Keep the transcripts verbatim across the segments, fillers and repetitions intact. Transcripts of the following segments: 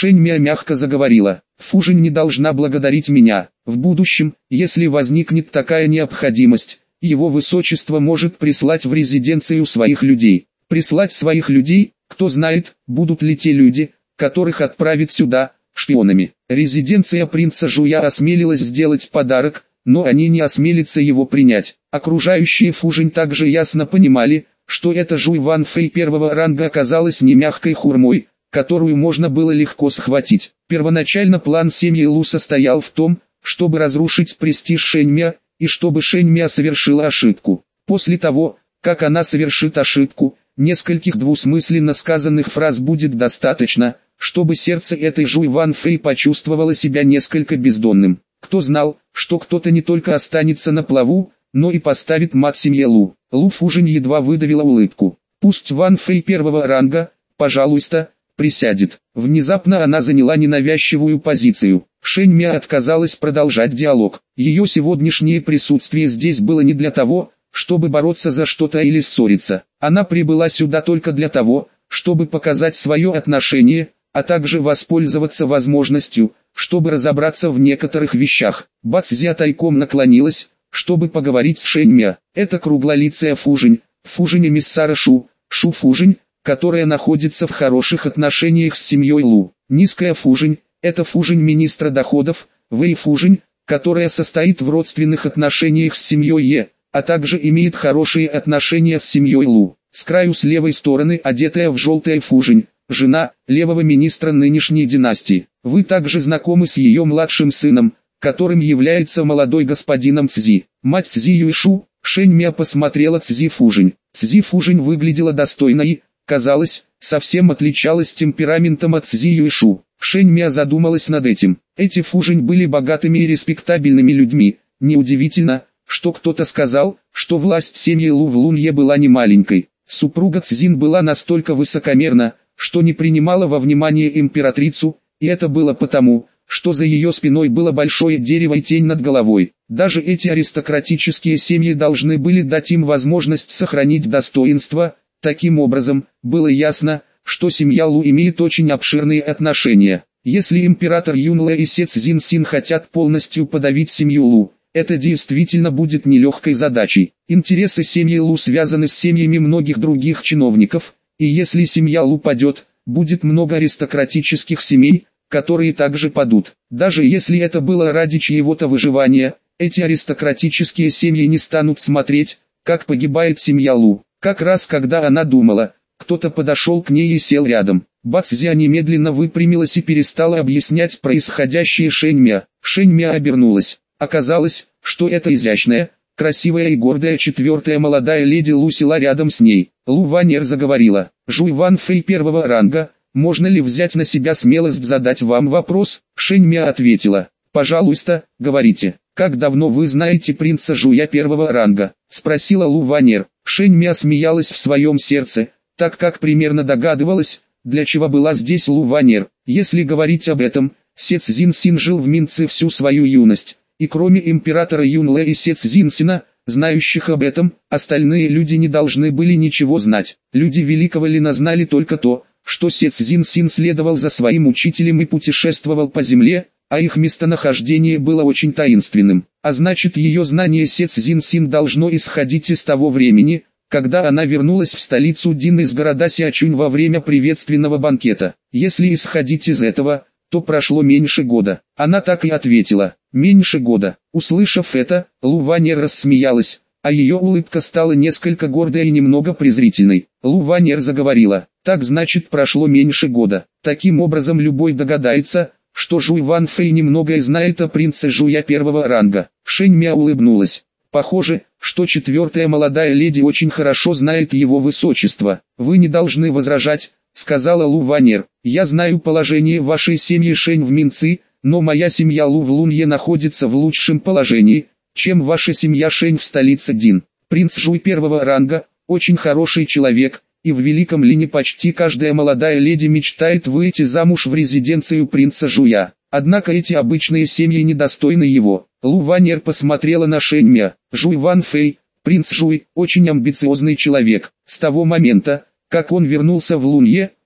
Шэньмя мягко заговорила. Фужинь не должна благодарить меня. В будущем, если возникнет такая необходимость, его высочество может прислать в резиденцию своих людей. Прислать своих людей, кто знает, будут ли те люди, которых отправит сюда, шпионами. Резиденция принца Жуя осмелилась сделать подарок, но они не осмелятся его принять. Окружающие Фужинь также ясно понимали, что эта Жуй Ванфэй первого ранга оказалась не мягкой хурмой, которую можно было легко схватить. Первоначально план семьи Лу состоял в том, чтобы разрушить престиж Шэньмя, и чтобы Шэньмя совершила ошибку. После того, как она совершит ошибку, нескольких двусмысленно сказанных фраз будет достаточно, чтобы сердце этой Жуй Ванфэй почувствовало себя несколько бездонным. Кто знал, что кто-то не только останется на плаву, но и поставит мат семье Лу. Лу Фужинь едва выдавила улыбку. Пусть Ванфэй первого ранга, пожалуйста, присядет. Внезапно она заняла ненавязчивую позицию. Шэньмя отказалась продолжать диалог. Ее сегодняшнее присутствие здесь было не для того, чтобы бороться за что-то или ссориться. Она прибыла сюда только для того, чтобы показать свое отношение, а также воспользоваться возможностью, чтобы разобраться в некоторых вещах. Бацзя тайком наклонилась, чтобы поговорить с Шэньмя. Это круглолицая Фужинь, Фужинь эмиссара Шу, Шу Фужинь, которая находится в хороших отношениях с семьей Лу. Низкая Фужинь, это Фужинь министра доходов, Вэй Фужинь, которая состоит в родственных отношениях с семьей Е, а также имеет хорошие отношения с семьей Лу. С краю с левой стороны одетая в желтое Фужинь, жена левого министра нынешней династии. Вы также знакомы с ее младшим сыном, которым является молодой господином Цзи. Мать Цзи Юйшу. Шэньмя посмотрела Цзи Фужинь. Цзи Фужинь выглядела достойно и, казалось, совсем отличалась темпераментом от Цзи Юйшу. Шэньмя задумалась над этим. Эти Фужинь были богатыми и респектабельными людьми. Неудивительно, что кто-то сказал, что власть семьи Лу в Лунье была немаленькой. Супруга Цзин была настолько высокомерна, что не принимала во внимание императрицу, и это было потому, что за ее спиной было большое дерево и тень над головой. Даже эти аристократические семьи должны были дать им возможность сохранить достоинство. Таким образом, было ясно, что семья Лу имеет очень обширные отношения. Если император Юнлэ и Се Цзиньсин хотят полностью подавить семью Лу, это действительно будет нелегкой задачей. Интересы семьи Лу связаны с семьями многих других чиновников, и если семья Лу падет, будет много аристократических семей, которые также падут. Даже если это было ради чьего-то выживания, эти аристократические семьи не станут смотреть, как погибает семья Лу. Как раз когда она думала, кто-то подошел к ней и сел рядом. Бацзя немедленно выпрямилась и перестала объяснять происходящее Шэньмя. Шэньмя обернулась. Оказалось, что эта изящная, красивая и гордая четвертая молодая леди Лу села рядом с ней. Лу Ванер заговорила. Жуй Ванфэй первого ранга, можно ли взять на себя смелость задать вам вопрос? Шэньмя ответила. Пожалуйста, говорите. Как давно вы знаете принца Жуя первого ранга? Спросила Лу Ванер. Шэньмя смеялась в своем сердце, так как примерно догадывалась, для чего была здесь Лу Ванер. Если говорить об этом, Се Цзиньсин жил в Минце всю свою юность. И кроме императора Юнлэ и Се Цзиньсина, знающих об этом, остальные люди не должны были ничего знать. Люди Великого Лина знали только то, что Се Цзиньсин следовал за своим учителем и путешествовал по земле, а их местонахождение было очень таинственным. А значит, ее знание Се Цзиньсин должно исходить из того времени, когда она вернулась в столицу Дин из города Сиачунь во время приветственного банкета. Если исходить из этого, то прошло меньше года. Она так и ответила. Меньше года. Услышав это, Лу Ванер рассмеялась, а ее улыбка стала несколько гордой и немного презрительной. Лу Ванер заговорила. Так значит, прошло меньше года. Таким образом, любой догадается, что Жуй Ванфэй немногое знает о принце Жуя первого ранга. Шэньмя улыбнулась. Похоже, что четвертая молодая леди очень хорошо знает его высочество. Вы не должны возражать, сказала Лу Ванер. Я знаю положение вашей семьи Шэнь в Минци, но моя семья Лу в Лунье находится в лучшем положении, чем ваша семья Шэнь в столице Дин. Принц Жуй первого ранга, очень хороший человек, и в Великом Лине почти каждая молодая леди мечтает выйти замуж в резиденцию принца Жуя. Однако эти обычные семьи недостойны его. Лу Ванер посмотрела на Шэньмя. Жуй Ванфэй, принц Жуй, очень амбициозный человек. С того момента, как он вернулся в Лунье,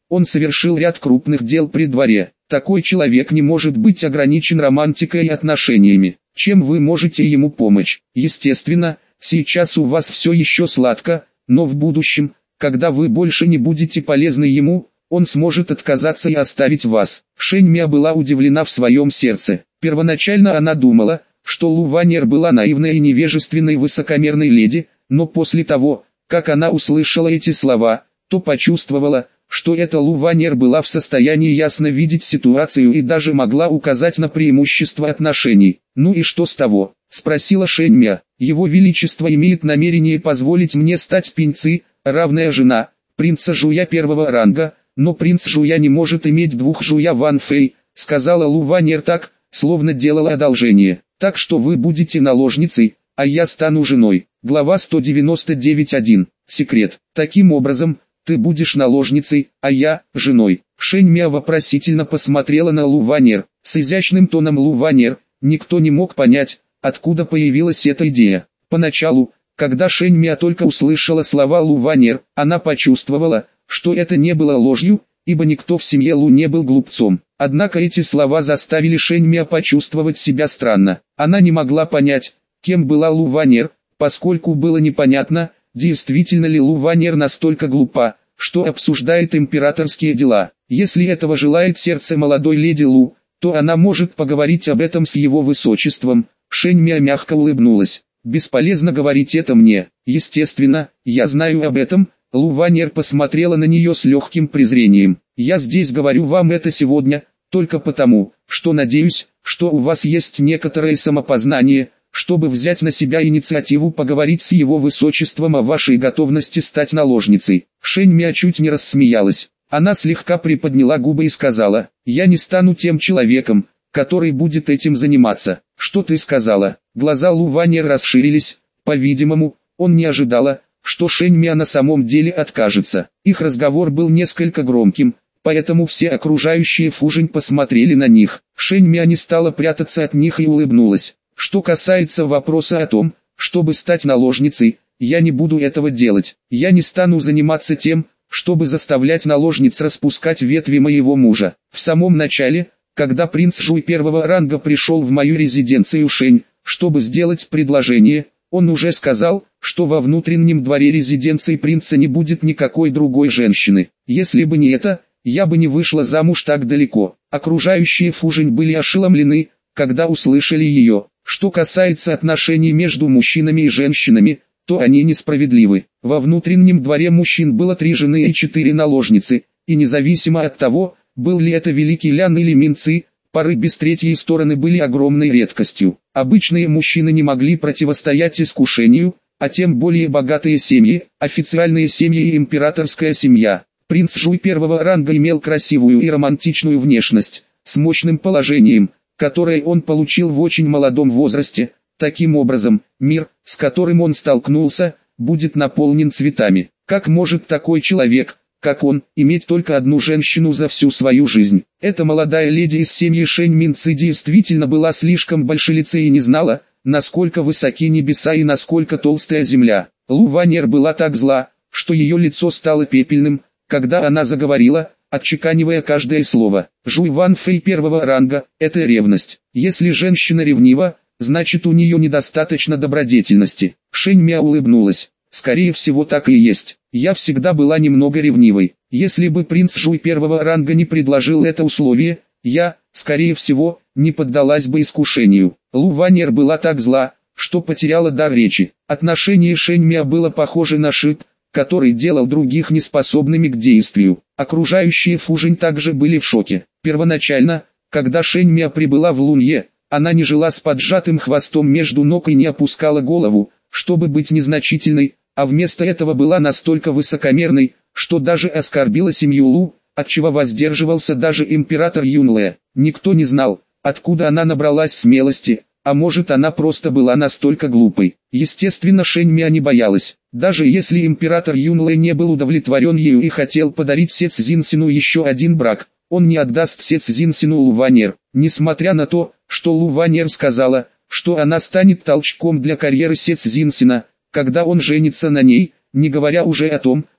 Он совершил ряд крупных дел при дворе. Такой человек не может быть ограничен романтикой и отношениями. Чем вы можете ему помочь? Естественно, сейчас у вас все еще сладко, но в будущем, когда вы больше не будете полезны ему, он сможет отказаться и оставить вас. Шэнь Мя была удивлена в своем сердце. Первоначально она думала, что Лу Ваньер была наивной и невежественной высокомерной леди, но после того, как она услышала эти слова, то почувствовала, что эта Лу Ваньер была в состоянии ясно видеть ситуацию и даже могла указать на преимущество отношений. «Ну и что с того?» – спросила Шэнь Мя. «Его Величество имеет намерение позволить мне стать Пиньци, равная жена, принца Жуя первого ранга, но принц Жуя не может иметь двух Жуя Ван Фэй», – сказала Лу Ваньер так, словно делала одолжение. «Так что вы будете наложницей, а я стану женой». Глава сто девяносто девять точка один. Секрет. Таким образом, ты будешь наложницей, а я – женой. Шэнь Мя вопросительно посмотрела на Лу Ваньер. С изящным тоном Лу Ваньер, никто не мог понять, откуда появилась эта идея. Поначалу, когда Шэнь Мя только услышала слова Лу Ваньер, она почувствовала, что это не было ложью, ибо никто в семье Лу не был глупцом. Однако эти слова заставили Шэнь Мя почувствовать себя странно. Она не могла понять, кем была Лу Ваньер, поскольку было непонятно, действительно ли Лу Ваньер настолько глупа, что обсуждает императорские дела. Если этого желает сердце молодой леди Лу, то она может поговорить об этом с его высочеством. Шэнь Мя мягко улыбнулась. «Бесполезно говорить это мне. Естественно, я знаю об этом». Лу Ваньер посмотрела на нее с легким презрением. «Я здесь говорю вам это сегодня, только потому, что надеюсь, что у вас есть некоторое самопознание, чтобы взять на себя инициативу поговорить с его высочеством о вашей готовности стать наложницей». Шэнь Мя чуть не рассмеялась. Она слегка приподняла губы и сказала: «Я не стану тем человеком, который будет этим заниматься». «Что ты сказала?» Глаза Лу Ваньер расширились. По-видимому, он не ожидала, что Шэнь Мя на самом деле откажется. Их разговор был несколько громким, поэтому все окружающие Фужинь посмотрели на них. Шэнь Мя не стала прятаться от них и улыбнулась. «Что касается вопроса о том, чтобы стать наложницей, я не буду этого делать. Я не стану заниматься тем, чтобы заставлять наложниц распускать ветви моего мужа. В самом начале, когда принц Жуй первого ранга пришел в мою резиденцию Шэнь, чтобы сделать предложение, он уже сказал, что во внутреннем дворе резиденции принца не будет никакой другой женщины. Если бы не это, я бы не вышла замуж так далеко». Окружающие Фужинь были ошеломлены, когда услышали ее. Что касается отношений между мужчинами и женщинами, то они несправедливы. Во внутреннем дворе мужчин было три жены и четыре наложницы, и независимо от того, был ли это Великий Лян или Минци, пары без третьей стороны были огромной редкостью. Обычные мужчины не могли противостоять искушению, а тем более богатые семьи, официальные семьи и императорская семья. Принц Жуй первого ранга имел красивую и романтичную внешность, с мощным положением, которое он получил в очень молодом возрасте. Таким образом, мир, с которым он столкнулся, будет наполнен цветами. Как может такой человек, как он, иметь только одну женщину за всю свою жизнь? Эта молодая леди из семьи Шэнь Минци действительно была слишком большелицей и не знала, насколько высоки небеса и насколько толстая земля. Лу Ваньер была так зла, что ее лицо стало пепельным, когда она заговорила, отчеканивая каждое слово. «Жуй Ван Фэй первого ранга – это ревность. Если женщина ревнива, значит у нее недостаточно добродетельности». Шэнь Мя улыбнулась. «Скорее всего так и есть. Я всегда была немного ревнивой. Если бы принц Жуй первого ранга не предложил это условие, я, скорее всего, не поддалась бы искушению». Лу Ваньер была так зла, что потеряла дар речи. Отношение Шэнь Мя было похоже на шип, который делал других неспособными к действию. Окружающие Фужинь также были в шоке. Первоначально, когда Шэнь Мя прибыла в Лунье, она не жила с поджатым хвостом между ног и не опускала голову, чтобы быть незначительной, а вместо этого была настолько высокомерной, что даже оскорбила семью Лу, отчего воздерживался даже император Юнле. Никто не знал, откуда она набралась смелости, а может она просто была настолько глупой. Естественно, Шэнь Мя не боялась. Даже если император Юнле не был удовлетворен ею и хотел подарить Се Цзиньсину еще один брак, он не отдаст Се Цзиньсину Лу Ваньер. Несмотря на то, что Лу Ваньер сказала, что она станет толчком для карьеры Се Цзиньсина, когда он женится на ней, не говоря уже о том,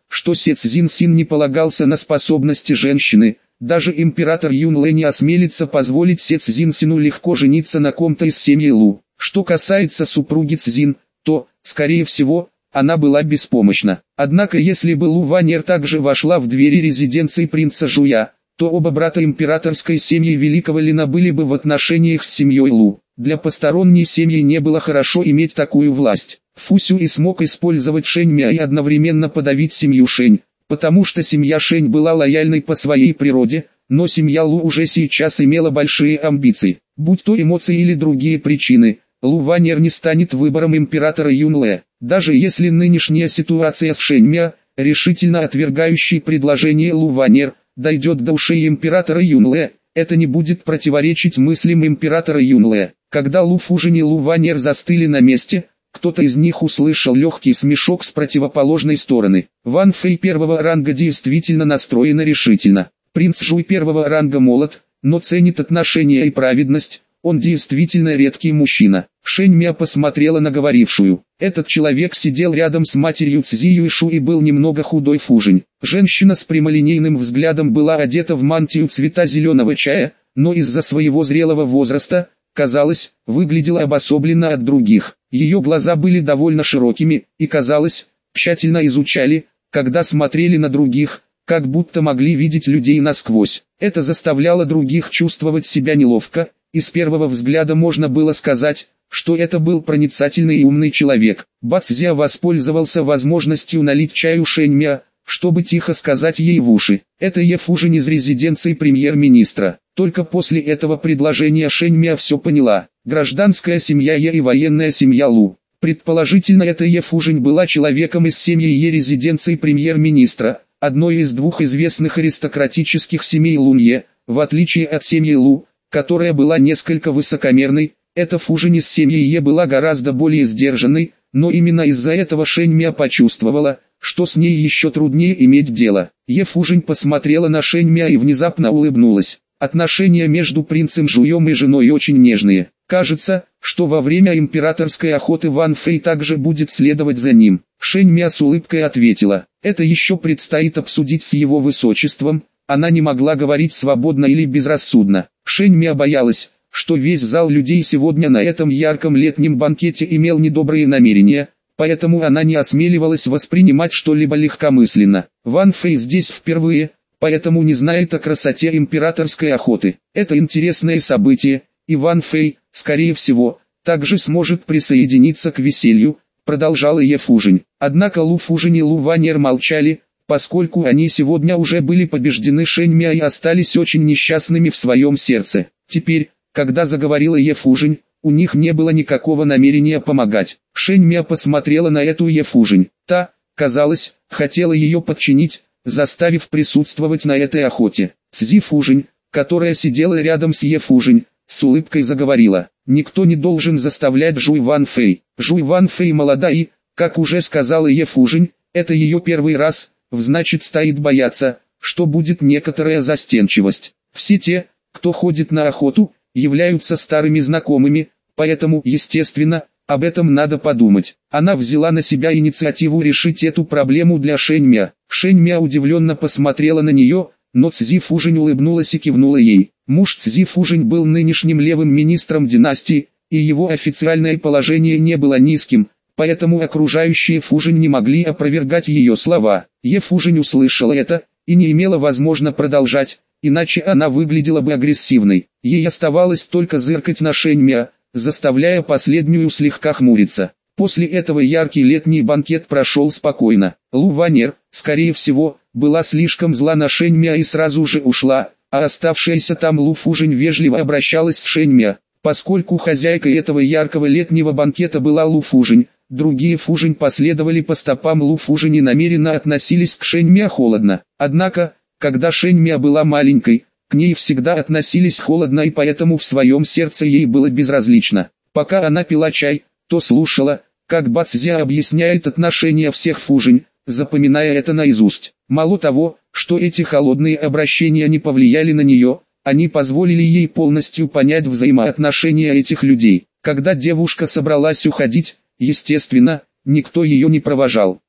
что Се Цзиньсин не полагался на способности женщины. Даже император Юнлэ не осмелится позволить Се Цзиньсину легко жениться на ком-то из семьи Лу. Что касается супруги Цзин, то, скорее всего, она была беспомощна. Однако если бы Лу Ваньер также вошла в двери резиденции принца Жуя, то оба брата императорской семьи Великого Лина были бы в отношениях с семьей Лу. Для посторонней семьи не было хорошо иметь такую власть. Фу Сюй смог использовать Шэнь Мя и одновременно подавить семью Шэнь, потому что семья Шэнь была лояльной по своей природе, но семья Лу уже сейчас имела большие амбиции. Будь то эмоции или другие причины, Лу Ваньер не станет выбором императора Юнлэ. Даже если нынешняя ситуация с Шэнь Мя, решительно отвергающий предложение Лу Ваньер, дойдет до ушей императора Юнлэ, это не будет противоречить мыслям императора Юнлэ. Когда Лу Фужин и Лу Ваньер застыли на месте, кто-то из них услышал легкий смешок с противоположной стороны. Ван Фэй первого ранга действительно настроена решительно. Принц Жуй первого ранга молод, но ценит отношения и праведность, он действительно редкий мужчина. Шэнь Мя посмотрела на говорившую. Этот человек сидел рядом с матерью Цзи Юйшу и был немного худой Фужин. Женщина с прямолинейным взглядом была одета в мантию цвета зеленого чая, но из-за своего зрелого возраста, казалось, выглядела обособленно от других. Ее глаза были довольно широкими, и казалось, тщательно изучали, когда смотрели на других, как будто могли видеть людей насквозь. Это заставляло других чувствовать себя неловко, и с первого взгляда можно было сказать, что это был проницательный и умный человек. Бацзя воспользовался возможностью налить чаю Шэнь Мя, чтобы тихо сказать ей в уши: «Это Е Фужин из резиденции премьер-министра». Только после этого предложения Шэнь Мя все поняла. Гражданская семья Е и военная семья Лу. Предположительно, эта Е Фужин была человеком из семьи Е резиденции премьер-министра, одной из двух известных аристократических семей Лунье, в отличие от семьи Лу, которая была несколько высокомерной. Эта Фужин из семьи Е была гораздо более сдержанной, но именно из-за этого Шэнь Мя почувствовала, что с ней еще труднее иметь дело. Е Фужин посмотрела на Шэнь Мя и внезапно улыбнулась. Отношения между принцем Жуем и женой очень нежные. Кажется, что во время императорской охоты Ван Фэй также будет следовать за ним. Шэнь Мя с улыбкой ответила: «Это еще предстоит обсудить с его высочеством». Она не могла говорить свободно или безрассудно. Шэнь Мя боялась, что весь зал людей сегодня на этом ярком летнем банкете имел недобрые намерения, поэтому она не осмеливалась воспринимать что-либо легкомысленно. Ван Фэй здесь впервые, поэтому не знает о красоте императорской охоты. Это интересное событие, и Ван Фэй, скорее всего, также сможет присоединиться к веселью, продолжала Е Фужин. Однако Лу Фужин и Лу Ваньер молчали, поскольку они сегодня уже были побеждены Шэнь Мя и остались очень несчастными в своем сердце. Теперь, когда заговорила Е Фужин, у них не было никакого намерения помогать. Шэнь Мя посмотрела на эту Е Фужин. Та, казалось, хотела ее подчинить, заставив присутствовать на этой охоте. Цзи Фужин, которая сидела рядом с Е Фужин, с улыбкой заговорила: «Никто не должен заставлять Жуй Ван Фэй. Жуй Ван Фэй молода и, как уже сказала Е Фужин, это ее первый раз, значит стоит бояться, что будет некоторая застенчивость. Все те, кто ходит на охоту, являются старыми знакомыми, поэтому, естественно, об этом надо подумать». Она взяла на себя инициативу решить эту проблему для Шэнь Мя. Шэнь Мя удивленно посмотрела на нее, но Цзи Фужин улыбнулась и кивнула ей. Муж Цзи Фужин был нынешним левым министром династии, и его официальное положение не было низким, поэтому окружающие Фужин не могли опровергать ее слова. Е Фужин услышала это, и не имела возможности продолжать, иначе она выглядела бы агрессивной. Ей оставалось только зыркать на Шэнь Мя, заставляя последнюю слегка хмуриться. После этого яркий летний банкет прошел спокойно. Лу Ваньер, скорее всего, была слишком зла на Шэнь Мя и сразу же ушла, а оставшаяся там Лу Фужин вежливо обращалась с Шэнь Мя. Поскольку хозяйкой этого яркого летнего банкета была Лу Фужин, другие Фужин последовали по стопам Лу Фужин и намеренно относились к Шэнь Мя холодно. Однако, когда Шэнь Мя была маленькой, к ней всегда относились холодно, и поэтому в своем сердце ей было безразлично. Пока она пила чай, то слушала, как Бацзя объясняет отношения всех Фужин, запоминая это наизусть. Мало того, что эти холодные обращения не повлияли на нее, они позволили ей полностью понять взаимоотношения этих людей. Когда девушка собралась уходить, естественно, никто ее не провожал.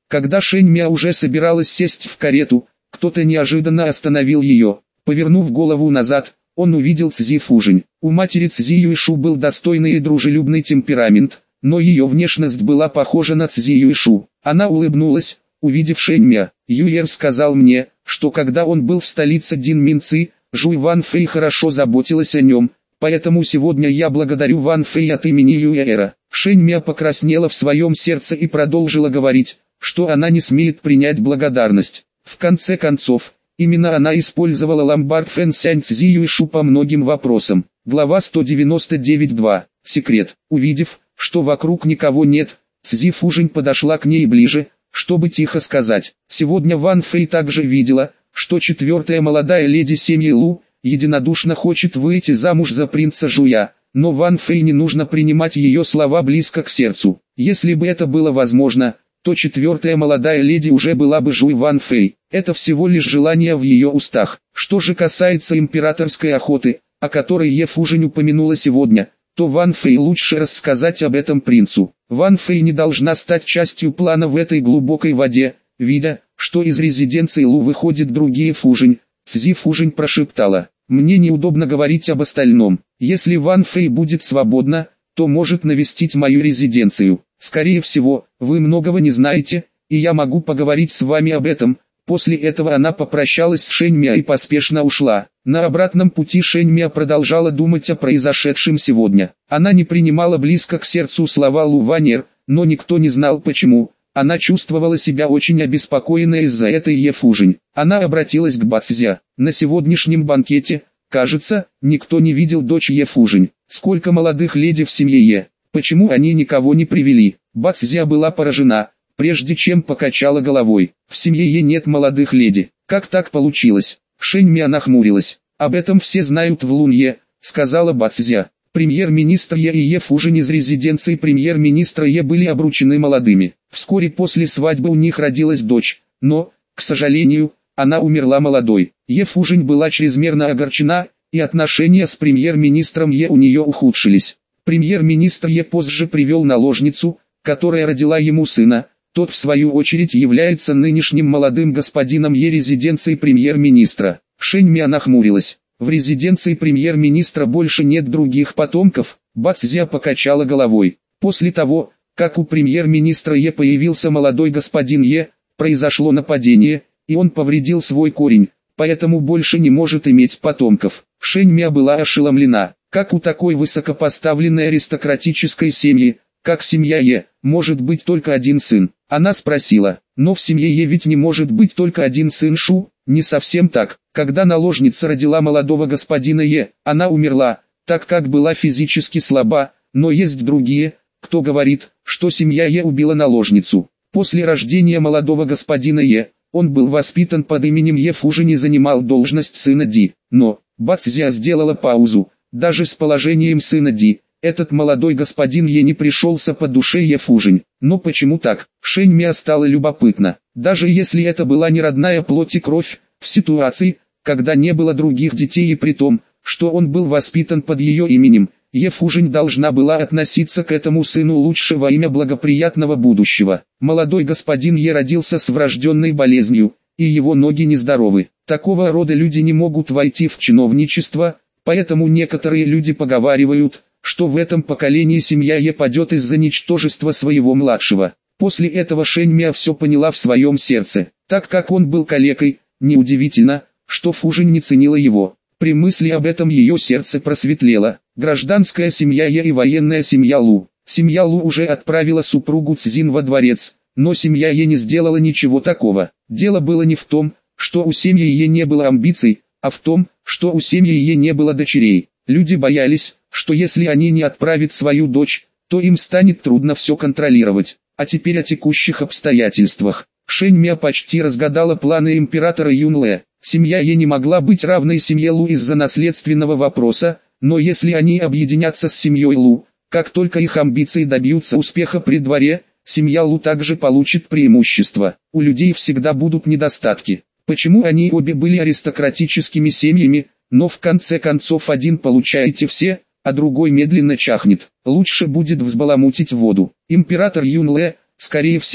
Когда Шэнь Мя уже собиралась сесть в карету, кто-то неожиданно остановил ее. Повернув голову назад, он увидел Цзи Фужинь. У матери Цзи Юйшу был достойный и дружелюбный темперамент, но ее внешность была похожа на Цзи Юйшу. Она улыбнулась, увидев Шэнь Мя. Юер сказал мне, что когда он был в столице Динминци, Жуй Ван Фэй хорошо заботилась о нем, поэтому сегодня я благодарю Ван Фэй от имени Юэра. Шэнь Мя покраснела в своем сердце и продолжила говорить, что она не смеет принять благодарность. В конце концов, именно она использовала ломбард Фэн Сянь Цзи Юйшу по многим вопросам. Глава сто девяносто девять два. Секрет. Увидев, что вокруг никого нет, Цзи Фужинь подошла к ней ближе, чтобы тихо сказать. Сегодня Ван Фэй также видела, что четвертая молодая леди семьи Лу единодушно хочет выйти замуж за принца Жуя, но Ван Фэй не нужно принимать ее слова близко к сердцу. Если бы это было возможно, то четвертая молодая леди уже была бы Жуй Ван Фэй. Это всего лишь желание в ее устах. Что же касается императорской охоты, о которой Е Фужинь упомянула сегодня, то Ван Фэй лучше рассказать об этом принцу. Ван Фэй не должна стать частью плана в этой глубокой воде. Видя, что из резиденции Лу выходят другие Фужинь, Цзи Фужинь прошептала: «Мне неудобно говорить об остальном. Если Ван Фэй будет свободна, то может навестить мою резиденцию. Скорее всего, вы многого не знаете, и я могу поговорить с вами об этом». После этого она попрощалась с Шэнь Мя и поспешно ушла. На обратном пути Шэнь Мя продолжала думать о произошедшем сегодня. Она не принимала близко к сердцу слова Лу Ванер, но никто не знал почему. Она чувствовала себя очень обеспокоенной из-за этой Е Фужинь. Она обратилась к Бацзя. На сегодняшнем банкете, кажется, никто не видел дочь Е Фужинь. Сколько молодых леди в семье Е? Почему они никого не привели? Бацзя была поражена, прежде чем покачала головой. В семье Е нет молодых леди. Как так получилось? Шэнь Мя нахмурилась. Об этом все знают в Лунье, сказала Бацзя. Премьер-министр Е и Е Фужинь из резиденции премьер-министра Е были обручены молодыми. Вскоре после свадьбы у них родилась дочь, но, к сожалению, она умерла молодой. Е Фужинь была чрезмерно огорчена, и отношения с премьер-министром Е у нее ухудшились. Премьер-министр Е позже привел наложницу, которая родила ему сына. Тот в свою очередь является нынешним молодым господином Е резиденции премьер-министра. Шэнь Мя нахмурилась. В резиденции премьер-министра больше нет других потомков. Бацзя покачала головой. После того, как у премьер-министра Е появился молодой господин Е, произошло нападение, и он повредил свой корень, поэтому больше не может иметь потомков. Шэнь Мя была ошеломлена. Как у такой высокопоставленной аристократической семьи, как семья Е, может быть только один сын? Она спросила, но в семье Е ведь не может быть только один сын Шу? Не совсем так. Когда наложница родила молодого господина Е, она умерла, так как была физически слаба, но есть другие, кто говорит, что семья Е убила наложницу. После рождения молодого господина Е, он был воспитан под именем Е Фужинь и занимал должность сына Ди. Но, Бацзя сделала паузу, даже с положением сына Ди, этот молодой господин Е не пришелся по душе Е Фужинь. Но почему так? Шэнь Мя стало любопытно. Даже если это была не родная плоть и кровь, в ситуации, когда не было других детей и при том, что он был воспитан под ее именем, Е Фужинь должна была относиться к этому сыну лучше во имя благоприятного будущего. Молодой господин Е родился с врожденной болезнью, и его ноги нездоровы. Такого рода люди не могут войти в чиновничество, поэтому некоторые люди поговаривают, что в этом поколении семья Е падет из-за ничтожества своего младшего. После этого Шэнь Мя все поняла в своем сердце. Так как он был калекой, неудивительно, что Фужинь не ценила его. При мысли об этом ее сердце просветлело. Гражданская семья Е и военная семья Лу. Семья Лу уже отправила супругу Цзин во дворец, но семья Е не сделала ничего такого. Дело было не в том, что у семьи Е не было амбиций, а в том, что у семьи Е не было дочерей. Люди боялись, что если они не отправят свою дочь, то им станет трудно все контролировать. А теперь о текущих обстоятельствах. Шэнь Мя почти разгадала планы императора Юнле. Семья Е не могла быть равной семье Лу из-за наследственного вопроса, но если они объединятся с семьей Лу, как только их амбиции добьются успеха при дворе, семья Лу также получит преимущество. У людей всегда будут недостатки. Почему они обе были аристократическими семьями, но в конце концов один получаете все, а другой медленно чахнет? Лучше будет взбаламутить воду. Император Юнле, скорее всего,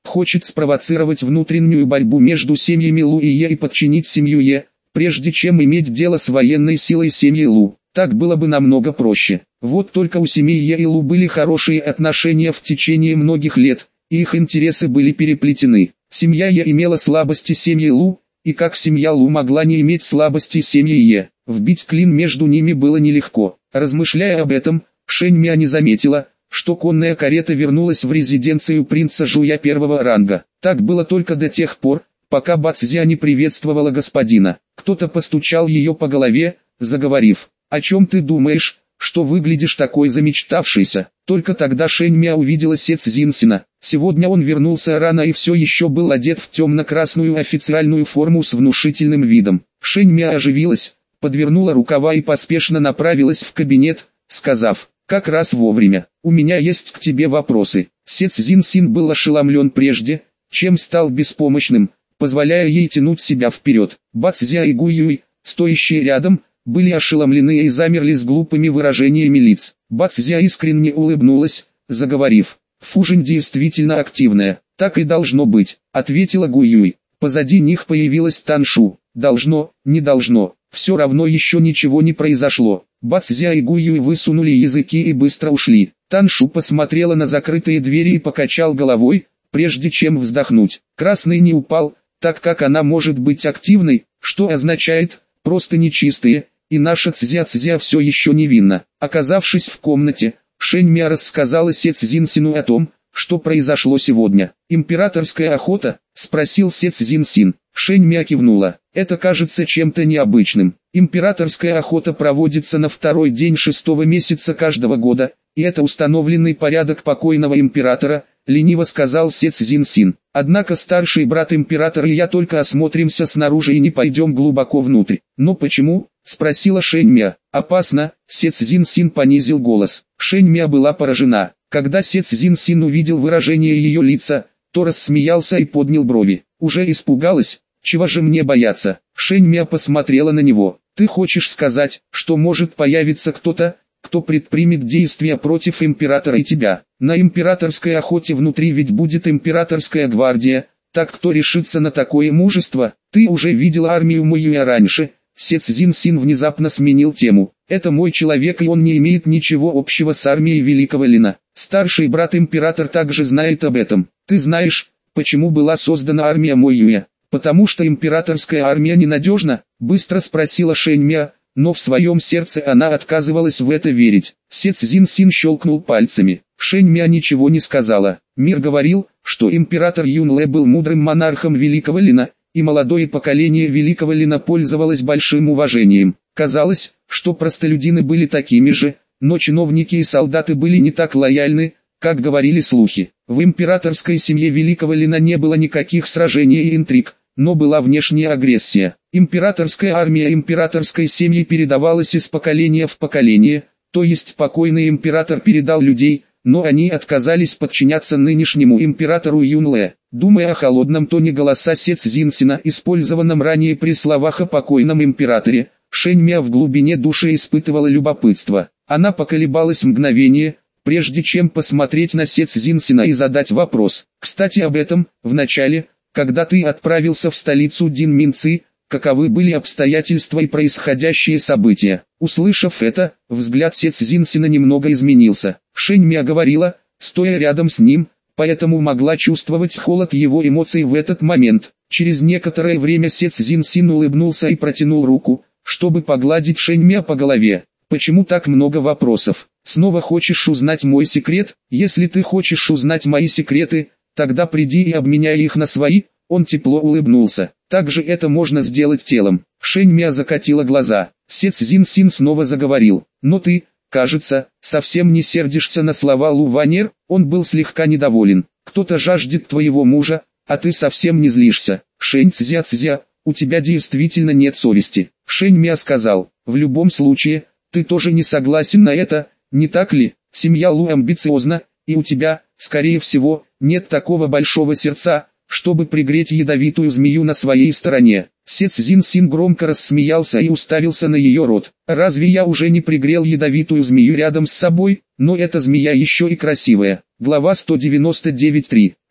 хочет спровоцировать внутреннюю борьбу между семьями Лу и Е и подчинить семью Е, прежде чем иметь дело с военной силой семьи Лу. Так было бы намного проще. Вот только у семьи Е и Лу были хорошие отношения в течение многих лет, и их интересы были переплетены. Семья Е имела слабости семьи Лу, и как семья Лу могла не иметь слабости семьи Е. Вбить клин между ними было нелегко. Размышляя об этом, Шэнь Мя не заметила, что конная карета вернулась в резиденцию принца Жуя первого ранга. Так было только до тех пор, пока Бацзя не приветствовала господина. Кто-то постучал ее по голове, заговорив: «О чем ты думаешь, что выглядишь такой замечтавшийся?» Только тогда Шэнь Мя увидела Се Цзиньсина. Сегодня он вернулся рано и все еще был одет в темно-красную официальную форму с внушительным видом. Шэнь Мя оживилась, подвернула рукава и поспешно направилась в кабинет, сказав: «Как раз вовремя, у меня есть к тебе вопросы». Се Цзиньсин был ошеломлен прежде, чем стал беспомощным, позволяя ей тянуть себя вперед. Бацзя и Гуюй, стоящие рядом, были ошеломлены и замерли с глупыми выражениями лиц. Бацзя искренне улыбнулась, заговорив: «Фужинь действительно активная». «Так и должно быть», — ответила Гуюй. Позади них появилась Таншу. «Должно, не должно, все равно еще ничего не произошло». Бацзя и Гуюй высунули языки и быстро ушли. Таншу посмотрела на закрытые двери и покачал головой, прежде чем вздохнуть. Красный не упал, так как она может быть активной, что означает «просто нечистые», и наша Цзя-Цзя все еще невинна. Оказавшись в комнате, Шэнь Мя рассказала Се Цзиньсину о том, что произошло сегодня. «Императорская охота?» — спросил Се Цзиньсин. Шэнь Мя кивнула. «Это кажется чем-то необычным. Императорская охота проводится на второй день шестого месяца каждого года, и это установленный порядок покойного императора», — лениво сказал Се Цзиньсин. «Однако старший брат императора и я только осмотримся снаружи и не пойдем глубоко внутрь». «Но почему?» — спросила Шэнь Мя. «Опасно», — Се Цзиньсин понизил голос. Шэнь Мя была поражена. Когда Се Цзиньсин увидел выражение ее лица, то рассмеялся и поднял брови. «Уже испугалась? Чего же мне бояться?» Шэнь Мя посмотрела на него. «Ты хочешь сказать, что может появиться кто-то, кто предпримет действия против императора и тебя? На императорской охоте внутри ведь будет императорская гвардия, так кто решится на такое мужество? Ты уже видела армию Моюя раньше». Се Цзиньсин внезапно сменил тему. «Это мой человек, и он не имеет ничего общего с армией Великого Лина. Старший брат император также знает об этом. Ты знаешь, почему была создана армия Моюя?» «Потому что императорская армия ненадежна?» — быстро спросила Шэнь Мя, но в своем сердце она отказывалась в это верить. Се Цзиньсин щелкнул пальцами. Шэнь Мя ничего не сказала. Мир говорил, что император Юнле был мудрым монархом Великого Лина, и молодое поколение Великого Лина пользовалось большим уважением. Казалось, что простолюдины были такими же, но чиновники и солдаты были не так лояльны, как говорили слухи. В императорской семье Великого Лина не было никаких сражений и интриг, но была внешняя агрессия. Императорская армия императорской семьи передавалась из поколения в поколение, то есть покойный император передал людей, но они отказались подчиняться нынешнему императору Юнле. Думая о холодном тоне голоса Се Цзиньсина, использованном ранее при словах о покойном императоре, Шэнь Мя в глубине души испытывала любопытство. Она поколебалась мгновение, прежде чем посмотреть на Се Цзиньсина и задать вопрос. «Кстати об этом, вначале, когда ты отправился в столицу Динминци, каковы были обстоятельства и происходящие события?» Услышав это, взгляд Се Цзиньсина немного изменился. Шэнь Мя говорила, стоя рядом с ним, поэтому могла чувствовать холод его эмоций в этот момент. Через некоторое время Се Цзиньсин улыбнулся и протянул руку, чтобы погладить Шэнь Мя по голове. «Почему так много вопросов? Снова хочешь узнать мой секрет? Если ты хочешь узнать мои секреты, тогда приди и обменяй их на свои». Он тепло улыбнулся. «Также это можно сделать телом». Шэнь Мя закатила глаза. Се Цзиньсин снова заговорил. «Но ты, кажется, совсем не сердишься на слова Лу Ванер». Он был слегка недоволен. «Кто-то жаждет твоего мужа, а ты совсем не злишься. Шэнь Цзя-Цзя, у тебя действительно нет совести». Шэнь Мя сказал: «В любом случае, ты тоже не согласен на это, не так ли? Семья Лу амбициозна, и у тебя, скорее всего, нет такого большого сердца, чтобы пригреть ядовитую змею на своей стороне». Се Цзиньсин громко рассмеялся и уставился на ее рот. «Разве я уже не пригрел ядовитую змею рядом с собой? Но эта змея еще и красивая». Глава сто девяносто девять точка три.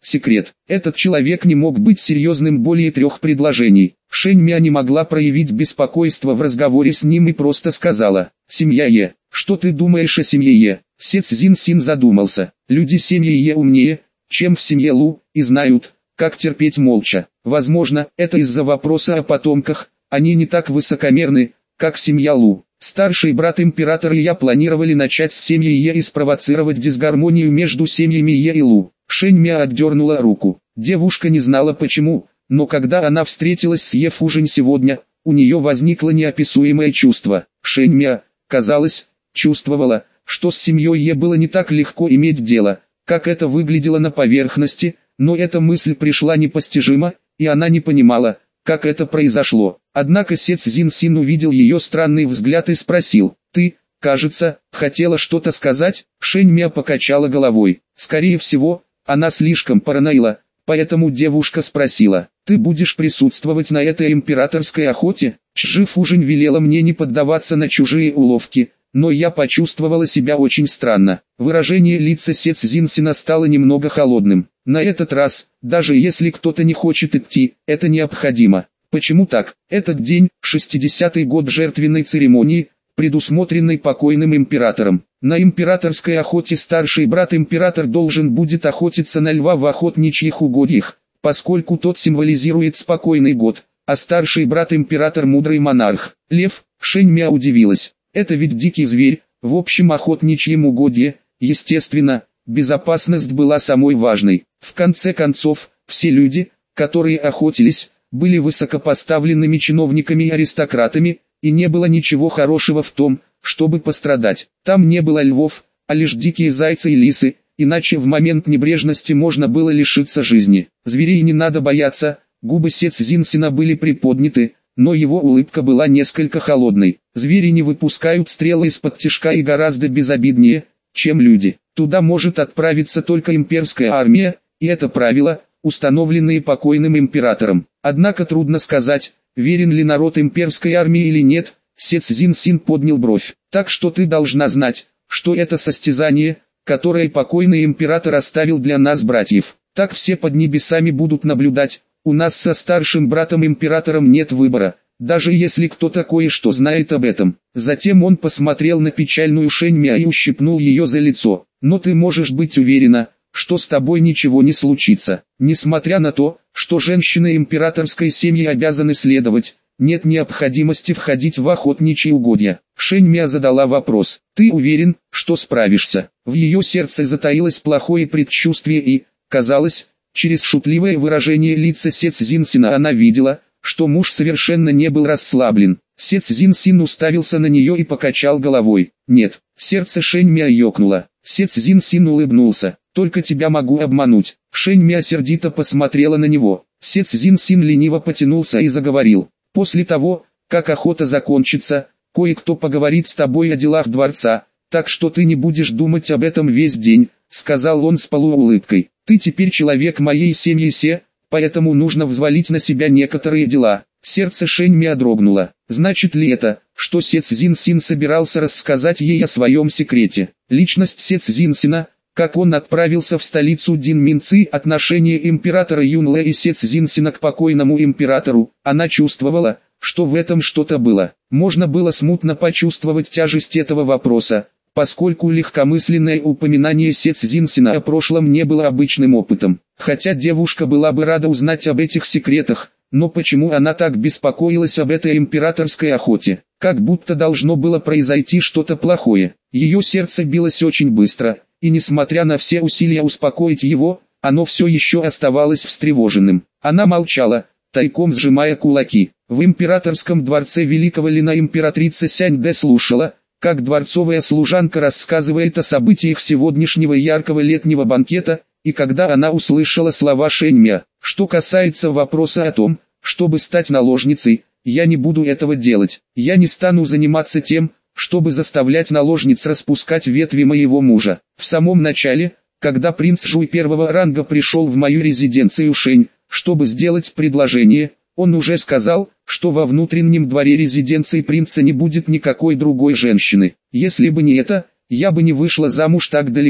секрет. Этот человек не мог быть серьезным более трех предложений. Шэньмя не могла проявить беспокойство в разговоре с ним и просто сказала: «Семья Е, что ты думаешь о семье Е?» Се Цзиньсин задумался. Люди семьи Е умнее, чем в семье Лу, и знают, как терпеть молча. Возможно, это из-за вопроса о потомках, они не так высокомерны, как семья Лу. Старший брат императора Е планировали начать с семьи Е и спровоцировать дисгармонию между семьями Е и Лу. Шэньмя отдернула руку. Девушка не знала почему, но когда она встретилась с Е Фужинь сегодня, у нее возникло неописуемое чувство. Шэньмя, казалось, чувствовала, что с семьей Е было не так легко иметь дело, как это выглядело на поверхности, но эта мысль пришла непостижимо, и она не понимала, как это произошло. Однако Се Цзиньсин увидел ее странный взгляд и спросил: «Ты, кажется, хотела что-то сказать?» Шэньмя покачала головой. Скорее всего, она слишком параноила, поэтому девушка спросила: «Ты будешь присутствовать на этой императорской охоте?» Чжи Фужинь велела мне не поддаваться на чужие уловки, но я почувствовала себя очень странно. Выражение лица Се Цзиньсина стало немного холодным. На этот раз, даже если кто-то не хочет идти, это необходимо. Почему так? Этот день, шестидесятый год жертвенной церемонии, предусмотренной покойным императором. На императорской охоте старший брат император должен будет охотиться на льва в охотничьих угодьях, поскольку тот символизирует спокойный год, а старший брат император мудрый монарх. Лев, Шэньмя удивилась. Это ведь дикий зверь, в общем охотничьем угодье, естественно, безопасность была самой важной. В конце концов, все люди, которые охотились, были высокопоставленными чиновниками и аристократами, и не было ничего хорошего в том, чтобы пострадать. Там не было львов, а лишь дикие зайцы и лисы, иначе в момент небрежности можно было лишиться жизни. Зверей не надо бояться, губы Се Цзиньсина были приподняты, но его улыбка была несколько холодной. Звери не выпускают стрелы из-под тишка и гораздо безобиднее, чем люди. Туда может отправиться только имперская армия, и это правило, установленные покойным императором. Однако трудно сказать, верен ли народ имперской армии или нет. Се Цзиньсин поднял бровь. Так что ты должна знать, что это состязание, которое покойный император оставил для нас братьев. Так все под небесами будут наблюдать. У нас со старшим братом императором нет выбора, даже если кто-то кое-что знает об этом. Затем он посмотрел на печальную Шэньмя и ущипнул ее за лицо. Но ты можешь быть уверена, что с тобой ничего не случится. Несмотря на то, что женщины императорской семьи обязаны следовать, нет необходимости входить в охотничьи угодья. Шэньмя задала вопрос: «Ты уверен, что справишься?» В ее сердце затаилось плохое предчувствие и, казалось, через шутливое выражение лица Се Цзиньсина она видела, что муж совершенно не был расслаблен. Се Цзиньсин уставился на нее и покачал головой. «Нет». Сердце Шэньмя ёкнуло. Се Цзиньсин улыбнулся. «Только тебя могу обмануть». Шэньмя сердито посмотрела на него. Се Цзиньсин лениво потянулся и заговорил. «После того, как охота закончится, кое-кто поговорит с тобой о делах дворца, так что ты не будешь думать об этом весь день», — сказал он с полуулыбкой. «Ты теперь человек моей семьи Се, поэтому нужно взвалить на себя некоторые дела». Сердце Шэньмя дрогнуло. Значит ли это, что Се Цзиньсин собирался рассказать ей о своем секрете? Личность Се Цзиньсина, как он отправился в столицу Динминци, отношение императора Юнле и Се Цзиньсина к покойному императору, она чувствовала, что в этом что-то было. Можно было смутно почувствовать тяжесть этого вопроса, поскольку легкомысленное упоминание Се Цзиньсина о прошлом не было обычным опытом. Хотя девушка была бы рада узнать об этих секретах, но почему она так беспокоилась об этой императорской охоте? Как будто должно было произойти что-то плохое. Ее сердце билось очень быстро, и несмотря на все усилия успокоить его, оно все еще оставалось встревоженным. Она молчала, тайком сжимая кулаки. В императорском дворце великого Лина императрица Сяньде слушала, как дворцовая служанка рассказывает о событиях сегодняшнего яркого летнего банкета, и когда она услышала слова Шэньмя: «Что касается вопроса о том, чтобы стать наложницей, я не буду этого делать. Я не стану заниматься тем, чтобы заставлять наложниц распускать ветви моего мужа». В самом начале, когда принц Жуй первого ранга пришел в мою резиденцию Шэнь, чтобы сделать предложение, он уже сказал, что во внутреннем дворе резиденции принца не будет никакой другой женщины. Если бы не это, я бы не вышла замуж так далеко.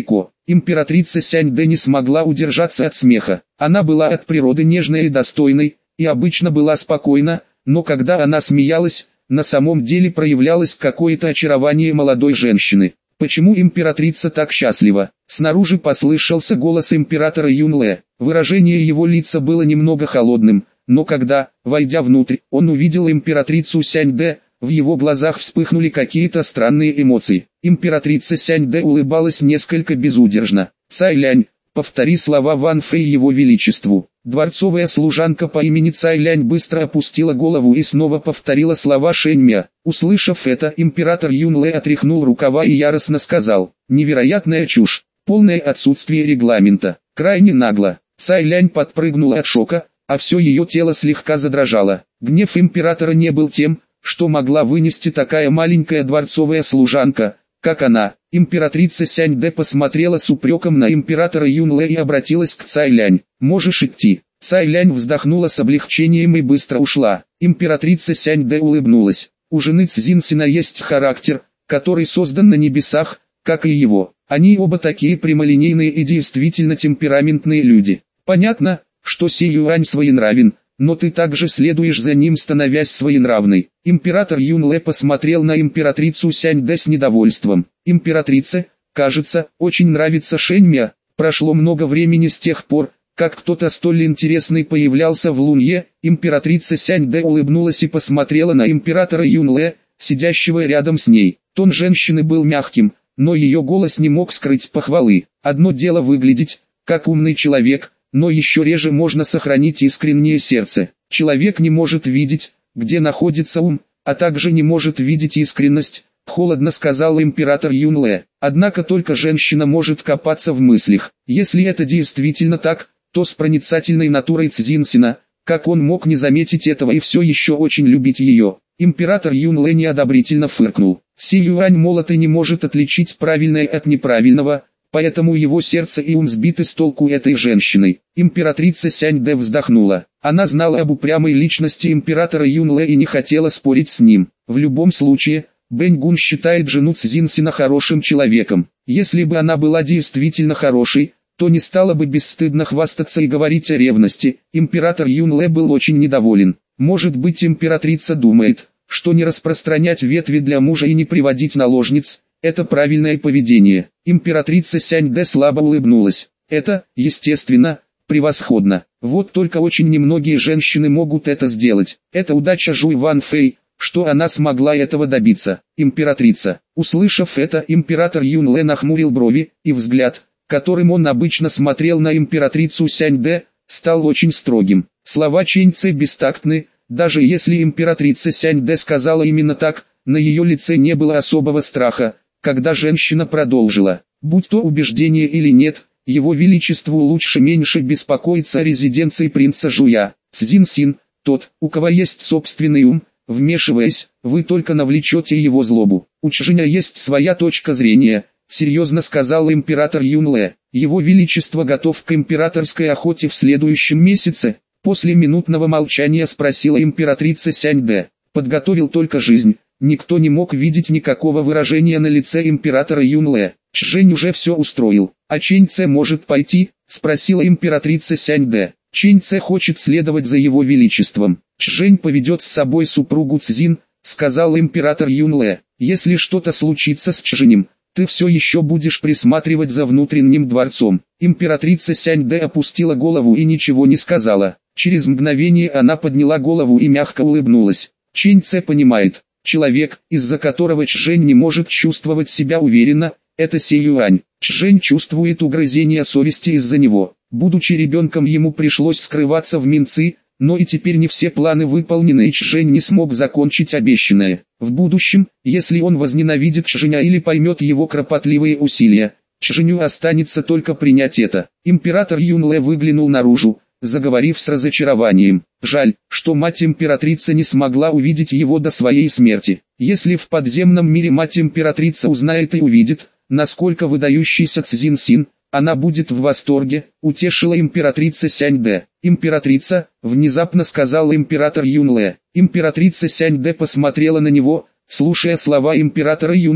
Императрица Сяньдэ не смогла удержаться от смеха. Она была от природы нежной и достойной, и обычно была спокойна, но когда она смеялась, на самом деле проявлялось какое-то очарование молодой женщины. Почему императрица так счастлива? Снаружи послышался голос императора Юнле. Выражение его лица было немного холодным, но когда, войдя внутрь, он увидел императрицу Сяньдэ, в его глазах вспыхнули какие-то странные эмоции. Императрица Сяньдэ улыбалась несколько безудержно. «Цайлянь, повтори слова Ван Фэй его величеству». Дворцовая служанка по имени Цайлянь быстро опустила голову и снова повторила слова Шэньмя. Услышав это, император Юнле отряхнул рукава и яростно сказал: «Невероятная чушь, полное отсутствие регламента, крайне нагло». Цайлянь подпрыгнула от шока, а все ее тело слегка задрожало. Гнев императора не был тем, что могла вынести такая маленькая дворцовая служанка, как она. Императрица Сяньдэ посмотрела с упреком на императора Юнле и обратилась к Цайлянь: «Можешь идти». Цайлянь вздохнула с облегчением и быстро ушла. Императрица Сяньдэ улыбнулась. У жены Цзинсина есть характер, который создан на небесах, как и его. Они оба такие прямолинейные и действительно темпераментные люди. Понятно, что Си Юань своенравен, но ты также следуешь за ним, становясь своенравной. Император Юнле посмотрел на императрицу Сяньдэ с недовольством. Императрице, кажется, очень нравится Шэньмя. Прошло много времени с тех пор, как кто-то столь интересный появлялся в Лунье. Императрица Сяньдэ улыбнулась и посмотрела на императора Юнле, сидящего рядом с ней. Тон женщины был мягким, но ее голос не мог скрыть похвалы. Одно дело выглядеть, как умный человек, но еще реже можно сохранить искреннее сердце. Человек не может видеть, где находится ум, а также не может видеть искренность, холодно сказал император Юнле. Однако только женщина может копаться в мыслях. Если это действительно так, то с проницательной натурой Цзинсина, как он мог не заметить этого и все еще очень любить ее? Император Юнле неодобрительно фыркнул. Си Юань молод и не может отличить правильное от неправильного, поэтому его сердце и ум сбиты с толку этой женщиной. Императрица Сяньдэ вздохнула. Она знала об упрямой личности императора Юнле и не хотела спорить с ним. В любом случае, Бэнь Гун считает жену Цзинсина хорошим человеком. Если бы она была действительно хорошей, то не стала бы бесстыдно хвастаться и говорить о ревности. Император Юнле был очень недоволен. Может быть, императрица думает, что не распространять ветви для мужа и не приводить наложниц – это правильное поведение. Императрица Сяньдэ слабо улыбнулась. Это, естественно, превосходно. Вот только очень немногие женщины могут это сделать. Это удача Жуй Ван Фэй, что она смогла этого добиться. Императрица. Услышав это, император Юнле нахмурил брови, и взгляд, которым он обычно смотрел на императрицу Сяньдэ, стал очень строгим. Слова Чэнь Цэ бестактны, даже если императрица Сяньдэ сказала именно так, на ее лице не было особого страха, когда женщина продолжила: будь то убеждение или нет, его величеству лучше меньше беспокоиться о резиденции принца Жуя. Цзинсин, тот, у кого есть собственный ум, вмешиваясь, вы только навлечете его злобу. У Чжэня есть своя точка зрения, серьезно сказал император Юнле. Его величество готов к императорской охоте в следующем месяце. После минутного молчания спросила императрица Сяньдэ. Подготовил только жизнь. Никто не мог видеть никакого выражения на лице императора Юнле. Чжэнь уже все устроил. А Чэнь Цэ может пойти? Спросила императрица Сяньдэ. Чэнь Цэ хочет следовать за его величеством. Чжэнь поведет с собой супругу Цзин, сказал император Юнле. Если что-то случится с Чжэнем, ты все еще будешь присматривать за внутренним дворцом. Императрица Сяньдэ опустила голову и ничего не сказала. Через мгновение она подняла голову и мягко улыбнулась. Чэнь Цэ понимает, человек, из-за которого Чжэнь не может чувствовать себя уверенно, это Си Юань. Чжэнь чувствует угрызение совести из-за него. Будучи ребенком, ему пришлось скрываться в Минци, но и теперь не все планы выполнены, и Чжэнь не смог закончить обещанное. В будущем, если он возненавидит Чжэня или поймет его кропотливые усилия, Чжэню останется только принять это. Император Юнле выглянул наружу, заговорив с разочарованием. Жаль, что мать императрицы не смогла увидеть его до своей смерти. Если в подземном мире мать императрица узнает и увидит, насколько выдающийся Цзинсин, она будет в восторге, утешила императрица Сяньдэ. Императрица, внезапно сказал император Юнле. Императрица Сяньдэ посмотрела на него, слушая слова императора Юнле.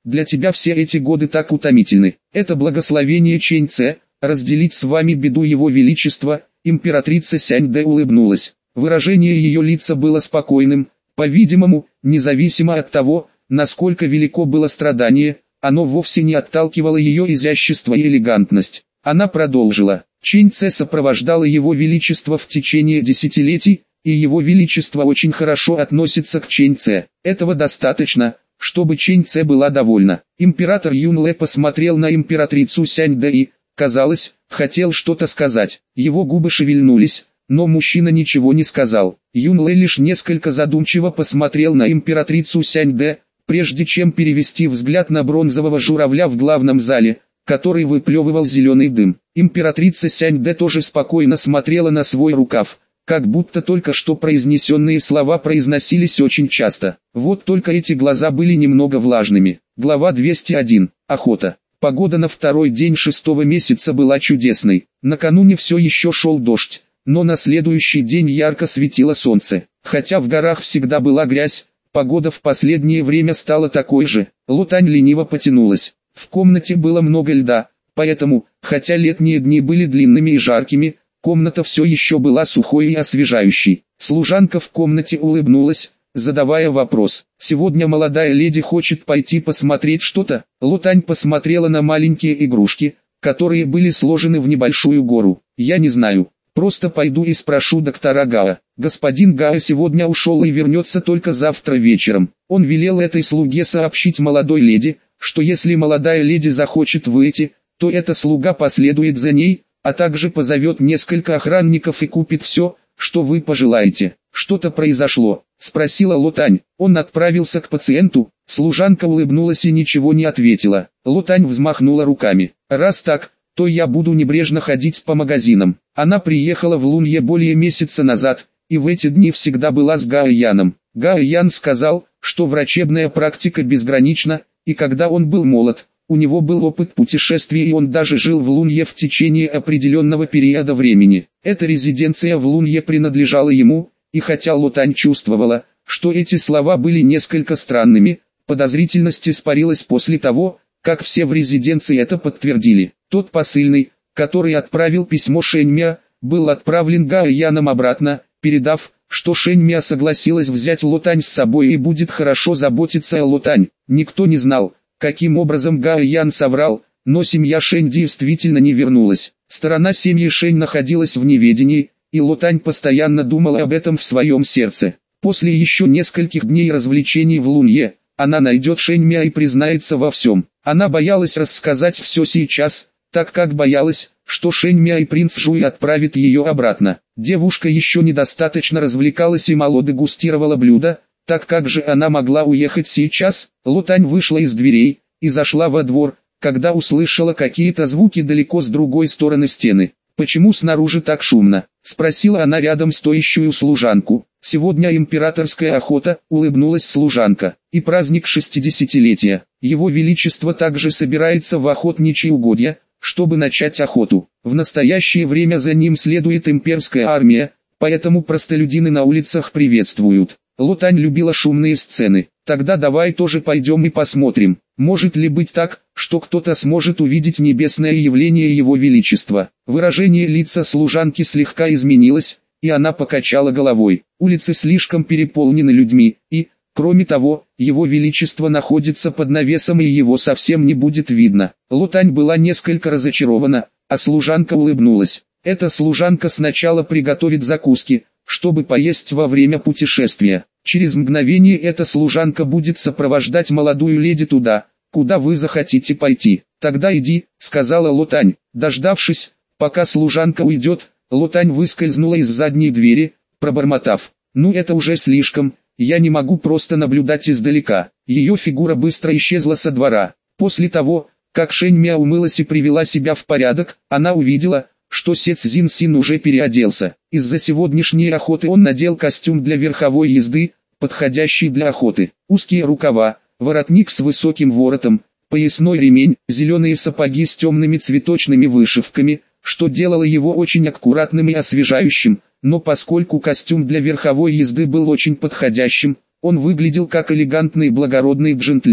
Для тебя все эти годы так утомительны. Это благословение Чэньце, разделить с вами беду его величества». Императрица Сяньдэ улыбнулась. Выражение ее лица было спокойным, по-видимому, независимо от того, насколько велико было страдание, оно вовсе не отталкивало ее изящество и элегантность. Она продолжила. Чэньце сопровождало его величество в течение десятилетий, и его величество очень хорошо относится к Чэньце. Этого достаточно, чтобы Чэньце была довольна. Император Юнле посмотрел на императрицу Сяньдэ и, казалось, хотел что-то сказать. Его губы шевельнулись, но мужчина ничего не сказал. Юнле лишь несколько задумчиво посмотрел на императрицу Сяньдэ, прежде чем перевести взгляд на бронзового журавля в главном зале, который выплевывал зеленый дым. Императрица Сяньдэ тоже спокойно смотрела на свой рукав, как будто только что произнесенные слова произносились очень часто. Вот только эти глаза были немного влажными. Глава двести один. Охота. Погода на второй день шестого месяца была чудесной. Накануне все еще шел дождь, но на следующий день ярко светило солнце. Хотя в горах всегда была грязь, погода в последнее время стала такой же. Лотань лениво потянулась. В комнате было много льда, поэтому, хотя летние дни были длинными и жаркими, комната все еще была сухой и освежающей. Служанка в комнате улыбнулась, задавая вопрос. «Сегодня молодая леди хочет пойти посмотреть что-то?» Лотань посмотрела на маленькие игрушки, которые были сложены в небольшую гору. «Я не знаю. Просто пойду и спрошу доктора Гао. Господин Гао сегодня ушел и вернется только завтра вечером. Он велел этой слуге сообщить молодой леди, что если молодая леди захочет выйти, то эта слуга последует за ней, а также позовет несколько охранников и купит все, что вы пожелаете». «Что-то произошло?» — спросила Лотань. «Он отправился к пациенту». Служанка улыбнулась и ничего не ответила. Лотань взмахнула руками. «Раз так, то я буду небрежно ходить по магазинам». Она приехала в Лунье более месяца назад, и в эти дни всегда была с Гао Яном. Гао Ян сказал, что врачебная практика безгранична, и когда он был молод, у него был опыт путешествий и он даже жил в Лунье в течение определенного периода времени. Эта резиденция в Лунье принадлежала ему, и хотя Лотань чувствовала, что эти слова были несколько странными, подозрительность испарилась после того, как все в резиденции это подтвердили. Тот посыльный, который отправил письмо Шэньмя, был отправлен Гао Яном обратно, передав, что Шэньмя согласилась взять Лотань с собой и будет хорошо заботиться о Лотань. Никто не знал, каким образом Гао Ян соврал, но семья Шэнь действительно не вернулась. Сторона семьи Шэнь находилась в неведении, и Лотань постоянно думала об этом в своем сердце. После еще нескольких дней развлечений в Лунье, она найдет Шэньмя и признается во всем. Она боялась рассказать все сейчас, так как боялась, что Шэньмя и принц Жуй отправят ее обратно. Девушка еще недостаточно развлекалась и мало дегустировала блюда, так как же она могла уехать сейчас? Лотань вышла из дверей и зашла во двор, когда услышала какие-то звуки далеко с другой стороны стены. «Почему снаружи так шумно?» — спросила она рядом стоящую служанку. «Сегодня императорская охота», — улыбнулась служанка, — «и праздник шестидесятилетия. Его Величество также собирается в охотничьи угодья, чтобы начать охоту. В настоящее время за ним следует имперская армия, поэтому простолюдины на улицах приветствуют». Лотань любила шумные сцены. «Тогда давай тоже пойдем и посмотрим, может ли быть так, что кто-то сможет увидеть небесное явление Его Величества». Выражение лица служанки слегка изменилось, и она покачала головой. «Улицы слишком переполнены людьми, и, кроме того, Его Величество находится под навесом и его совсем не будет видно». Лотань была несколько разочарована, а служанка улыбнулась. «Эта служанка сначала приготовит закуски, чтобы поесть во время путешествия. Через мгновение эта служанка будет сопровождать молодую леди туда, куда вы захотите пойти. Тогда иди», — сказала Лотань. Дождавшись, пока служанка уйдет, Лотань выскользнула из задней двери, пробормотав: «Ну это уже слишком, я не могу просто наблюдать издалека». Ее фигура быстро исчезла со двора. После того, как Шэньмя умылась и привела себя в порядок, она увидела, что Се Цзин Син уже переоделся. Из-за сегодняшней охоты он надел костюм для верховой езды, подходящий для охоты. Узкие рукава, воротник с высоким воротом, поясной ремень, зеленые сапоги с темными цветочными вышивками, что делало его очень аккуратным и освежающим, но поскольку костюм для верховой езды был очень подходящим, он выглядел как элегантный и благородный джентльмен.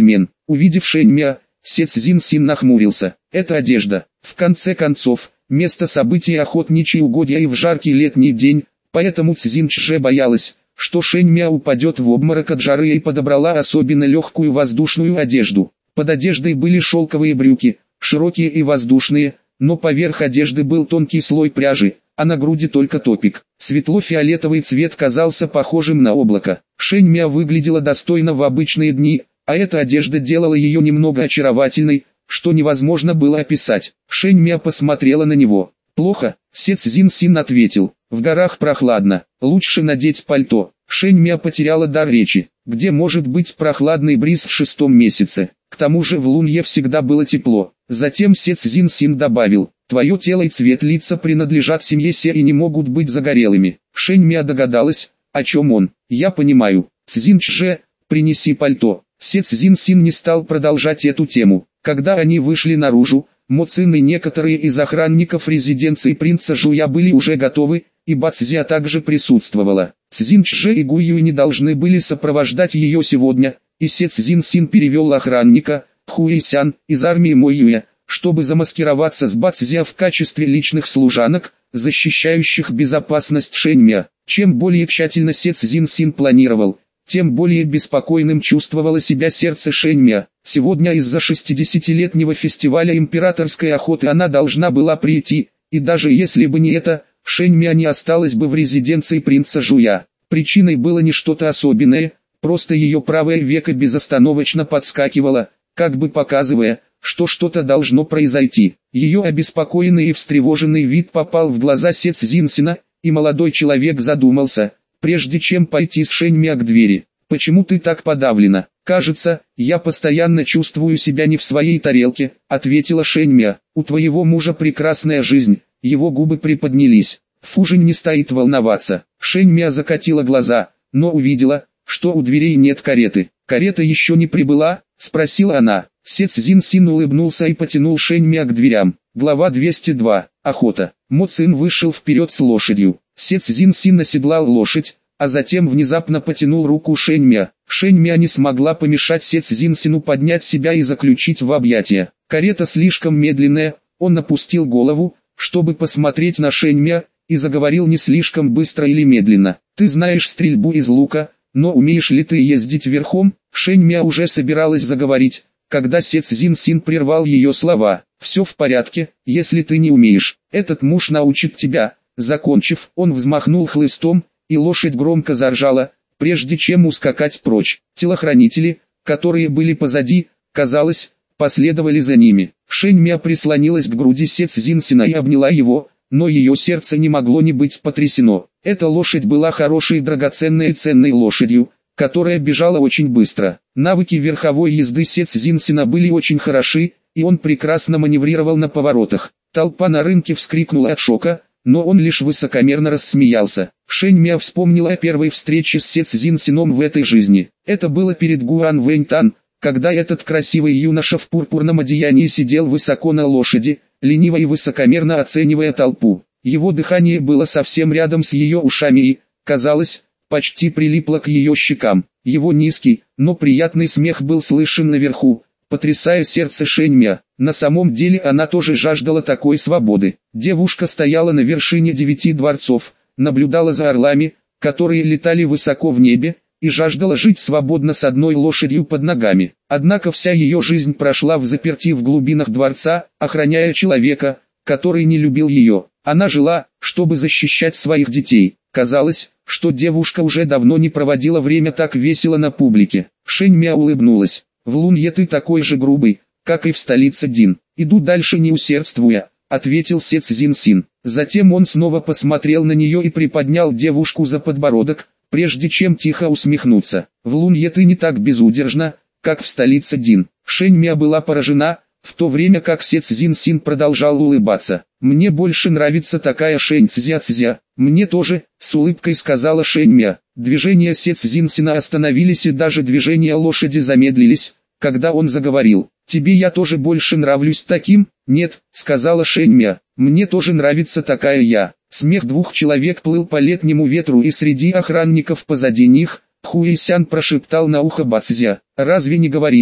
Увидев Шэньмя, Се Цзиньсин нахмурился. Это одежда. В конце концов, место событий охотничьи угодья и в жаркий летний день, поэтому Цзиньчже боялась, что Шэньмя упадет в обморок от жары, и подобрала особенно легкую воздушную одежду. Под одеждой были шелковые брюки, широкие и воздушные, но поверх одежды был тонкий слой пряжи, а на груди только топик. Светло-фиолетовый цвет казался похожим на облако. Шэньмя выглядела достойно в обычные дни, а эта одежда делала ее немного очаровательной, что невозможно было описать. Шэньмя посмотрела на него. «Плохо», Се Цзиньсин ответил. «В горах прохладно, лучше надеть пальто». Шэньмя потеряла дар речи. Где может быть прохладный бриз в шестом месяце? К тому же в Лунье всегда было тепло. Затем Се Цзиньсин добавил: «Твое тело и цвет лица принадлежат семье Се и не могут быть загорелыми». Шэньмя догадалась, о чем он. «Я понимаю. Цзиньчже, принеси пальто». Се Цзиньсин не стал продолжать эту тему. Когда они вышли наружу, Мо Цин и некоторые из охранников резиденции принца Жуя были уже готовы, и Ба Цзя также присутствовала. Цзиньчже и Гу Юй не должны были сопровождать ее сегодня, и Се Цзиньсин перевел охранника, Хуэйсян, из армии Мо Юя, чтобы замаскироваться с Ба Цзя в качестве личных служанок, защищающих безопасность Шэньмя. Чем более тщательно Се Цзиньсин планировал, тем более беспокойным чувствовало себя сердце Шэньмя. Сегодня из-за шестидесятилетнего фестиваля императорской охоты она должна была прийти, и даже если бы не это, Шэньмя не осталась бы в резиденции принца Жуя. Причиной было не что-то особенное, просто ее правое веко безостановочно подскакивало, как бы показывая, что что-то должно произойти. Ее обеспокоенный и встревоженный вид попал в глаза Се Цзиньсина, и молодой человек задумался, прежде чем пойти с Шэньмя к двери. «Почему ты так подавлена?» «Кажется, я постоянно чувствую себя не в своей тарелке», — ответила Шэньмя. «У твоего мужа прекрасная жизнь». Его губы приподнялись. Фужинь не стоит волноваться. Шэньмя закатила глаза, но увидела, что у дверей нет кареты. «Карета еще не прибыла?» — спросила она. Се Цзиньсин улыбнулся и потянул Шэньмя к дверям. Глава двести два. Охота. Мо Цин вышел вперед с лошадью. Се Цзиньсин оседлал лошадь, а затем внезапно потянул руку Шэньмя. Шэньмя не смогла помешать Се Цзиньсину поднять себя и заключить в объятия. Карета слишком медленная, он опустил голову, чтобы посмотреть на Шэньмя, и заговорил не слишком быстро или медленно. «Ты знаешь стрельбу из лука, но умеешь ли ты ездить верхом?» Шэньмя уже собиралась заговорить, когда Се Цзиньсин прервал ее слова. «Все в порядке, если ты не умеешь. Этот муж научит тебя». Закончив, он взмахнул хлыстом, и лошадь громко заржала, прежде чем ускакать прочь. Телохранители, которые были позади, казалось, последовали за ними. Шэньмя прислонилась к груди Се Цзиньсина и обняла его, но ее сердце не могло не быть потрясено. Эта лошадь была хорошей, драгоценной и ценной лошадью, которая бежала очень быстро. Навыки верховой езды Се Цзиньсина были очень хороши, и он прекрасно маневрировал на поворотах. Толпа на рынке вскрикнула от шока, но он лишь высокомерно рассмеялся. Шэньмя вспомнила о первой встрече с Се Цзиньсином в этой жизни. Это было перед Гуан Вэньтан, когда этот красивый юноша в пурпурном одеянии сидел высоко на лошади, лениво и высокомерно оценивая толпу. Его дыхание было совсем рядом с ее ушами и, казалось, почти прилипло к ее щекам. Его низкий, но приятный смех был слышен наверху, потрясая сердце Шэньмя. На самом деле она тоже жаждала такой свободы. Девушка стояла на вершине девяти дворцов, наблюдала за орлами, которые летали высоко в небе, и жаждала жить свободно с одной лошадью под ногами. Однако вся ее жизнь прошла взаперти в глубинах дворца, охраняя человека, который не любил ее. Она жила, чтобы защищать своих детей. Казалось, что девушка уже давно не проводила время так весело на публике. Шэньмя улыбнулась. «В Лунье ты такой же грубый, как и в столице Дин. Иду дальше не усердствуя», — ответил Се Цзиньсин. Затем он снова посмотрел на нее и приподнял девушку за подбородок, прежде чем тихо усмехнуться. «В Лунье ты не так безудержна, как в столице Дин». Шэньмя была поражена, в то время как Се Цзиньсин продолжал улыбаться. «Мне больше нравится такая Шэнь-Цзя-Цзя». «Мне тоже», — с улыбкой сказала Шэньмя. Движения Се Цзиньсина остановились и даже движения лошади замедлились, когда он заговорил. «Тебе я тоже больше нравлюсь таким?» «Нет», — сказала Шэньмя, — «мне тоже нравится такая я». Смех двух человек плыл по летнему ветру, и среди охранников позади них, Хуэйсян прошептал на ухо Ба Цзя: «Разве не говорили,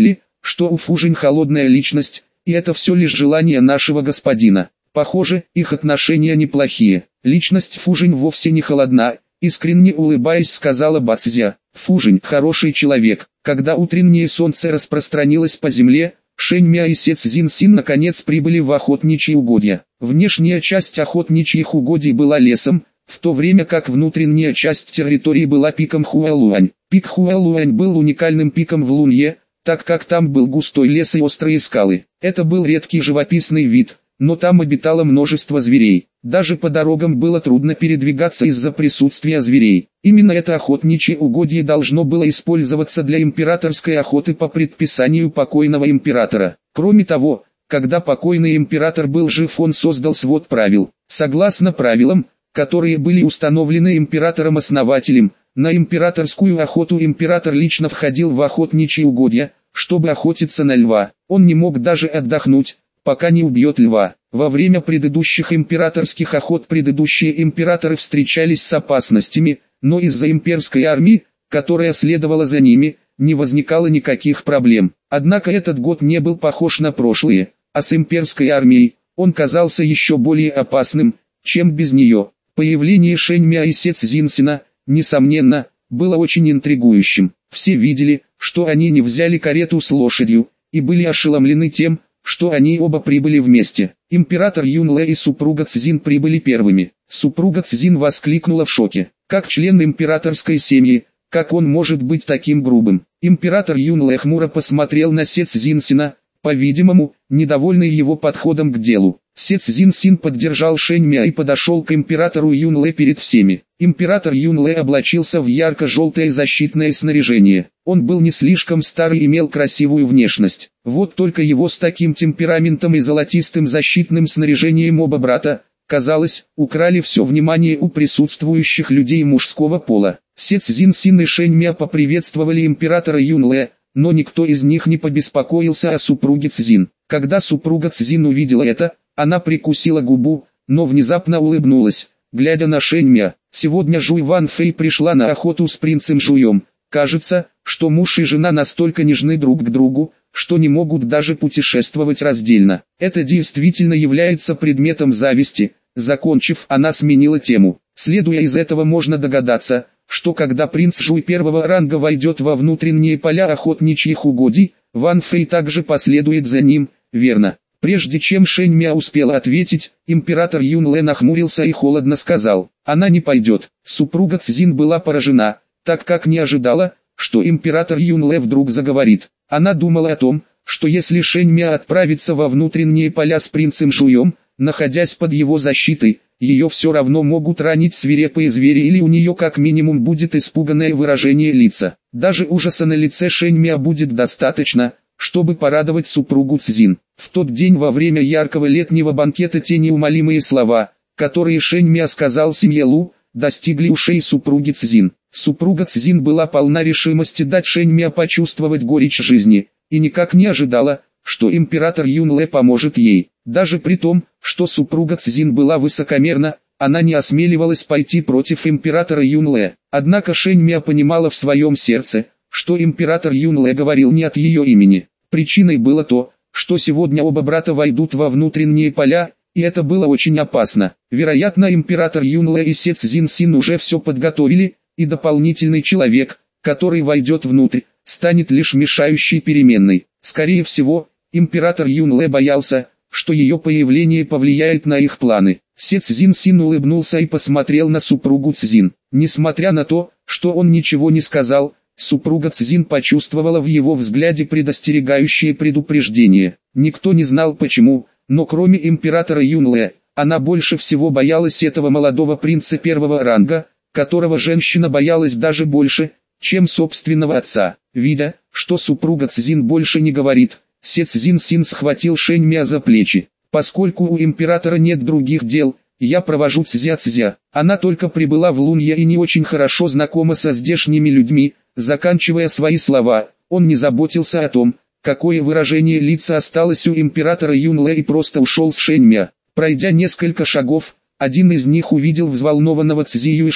что у Фужинь холодная личность, и это все лишь желание нашего господина. Похоже, их отношения неплохие. Личность Фужинь вовсе не холодна, искренне улыбаясь, сказала Бацзя. Фужинь хороший человек. Когда утреннее солнце распространилось по земле, Шэньмя и Се Цзиньсин наконец прибыли в охотничьи угодья. Внешняя часть охотничьих угодий была лесом, в то время как внутренняя часть территории была пиком Хуэлуань. Пик Хуэлуань был уникальным пиком в Лунье, так как там был густой лес и острые скалы. Это был редкий живописный вид, но там обитало множество зверей. Даже по дорогам было трудно передвигаться из-за присутствия зверей. Именно это охотничье угодье должно было использоваться для императорской охоты по предписанию покойного императора. Кроме того, когда покойный император был жив, он создал свод правил. Согласно правилам, которые были установлены императором-основателем, на императорскую охоту император лично входил в охотничьи угодья, чтобы охотиться на льва. Он не мог даже отдохнуть, пока не убьет льва. Во время предыдущих императорских охот предыдущие императоры встречались с опасностями, но из-за имперской армии, которая следовала за ними, не возникало никаких проблем. Однако этот год не был похож на прошлые, а с имперской армией он казался еще более опасным, чем без нее. Появление Шэньмя и Се Цзиньсина, несомненно, было очень интригующим. Все видели, что они не взяли карету с лошадью, и были ошеломлены тем, что они оба прибыли вместе. Император Юнле и супруга Цзин прибыли первыми. Супруга Цзин воскликнула в шоке. Как член императорской семьи, как он может быть таким грубым? Император Юнле хмуро посмотрел на Се Цзиньсина, по-видимому, недовольный его подходом к делу. Се Цзиньсин поддержал Шэньмя и подошел к императору Юнле перед всеми. Император Юнле облачился в ярко-желтое защитное снаряжение. Он был не слишком старый и имел красивую внешность. Вот только его с таким темпераментом и золотистым защитным снаряжением оба брата, казалось, украли все внимание у присутствующих людей мужского пола. Се Цзиньсин и Шэньмя поприветствовали императора Юнле, но никто из них не побеспокоился о супруге Цзин. Когда супруга Цзин увидела это, она прикусила губу, но внезапно улыбнулась, глядя на Шэньмя. Сегодня Жуй Ван Фэй пришла на охоту с принцем Жуем. Кажется, что муж и жена настолько нежны друг к другу, что не могут даже путешествовать раздельно. Это действительно является предметом зависти. Закончив, она сменила тему. Следуя из этого, можно догадаться, что когда принц Жуй первого ранга войдет во внутренние поля охотничьих угодий, Ван Фэй также последует за ним, верно? Прежде чем Шэньмя успела ответить, император Юнле нахмурился и холодно сказал: «Она не пойдет». Супруга Цзин была поражена, так как не ожидала, что император Юнле вдруг заговорит. Она думала о том, что если Шэньмя отправится во внутренние поля с принцем Жуем, находясь под его защитой, ее все равно могут ранить свирепые звери или у нее как минимум будет испуганное выражение лица. Даже ужаса на лице Шэньмя будет достаточно, чтобы порадовать супругу Цзин. В тот день во время яркого летнего банкета те неумолимые слова, которые Шэньмя сказал семье Лу, достигли ушей супруги Цзин. Супруга Цзин была полна решимости дать Шэньмя почувствовать горечь жизни, и никак не ожидала, что император Юнле поможет ей. Даже при том, что супруга Цзин была высокомерна, она не осмеливалась пойти против императора Юнле. Однако Шэньмя понимала в своем сердце, что император Юнле говорил не от ее имени. Причиной было то, что сегодня оба брата войдут во внутренние поля, и это было очень опасно. Вероятно, император Юнле и Се Цзиньсин уже все подготовили, и дополнительный человек, который войдет внутрь, станет лишь мешающей переменной. Скорее всего, император Юнле боялся, что ее появление повлияет на их планы. Се Цзиньсин улыбнулся и посмотрел на супругу Цзин. Несмотря на то, что он ничего не сказал, супруга Цзин почувствовала в его взгляде предостерегающее предупреждение. Никто не знал почему, но кроме императора Юнле, она больше всего боялась этого молодого принца первого ранга, которого женщина боялась даже больше, чем собственного отца. Видя, что супруга Цзин больше не говорит, Се Цзиньсин схватил Шэньмя за плечи. «Поскольку у императора нет других дел, я провожу Цзя-Цзя. Она только прибыла в Лунье и не очень хорошо знакома со здешними людьми». Заканчивая свои слова, он не заботился о том, какое выражение лица осталось у императора Юнле, и просто ушел с Шэньмя. Пройдя несколько шагов, один из них увидел взволнованного Цзи Юйшу,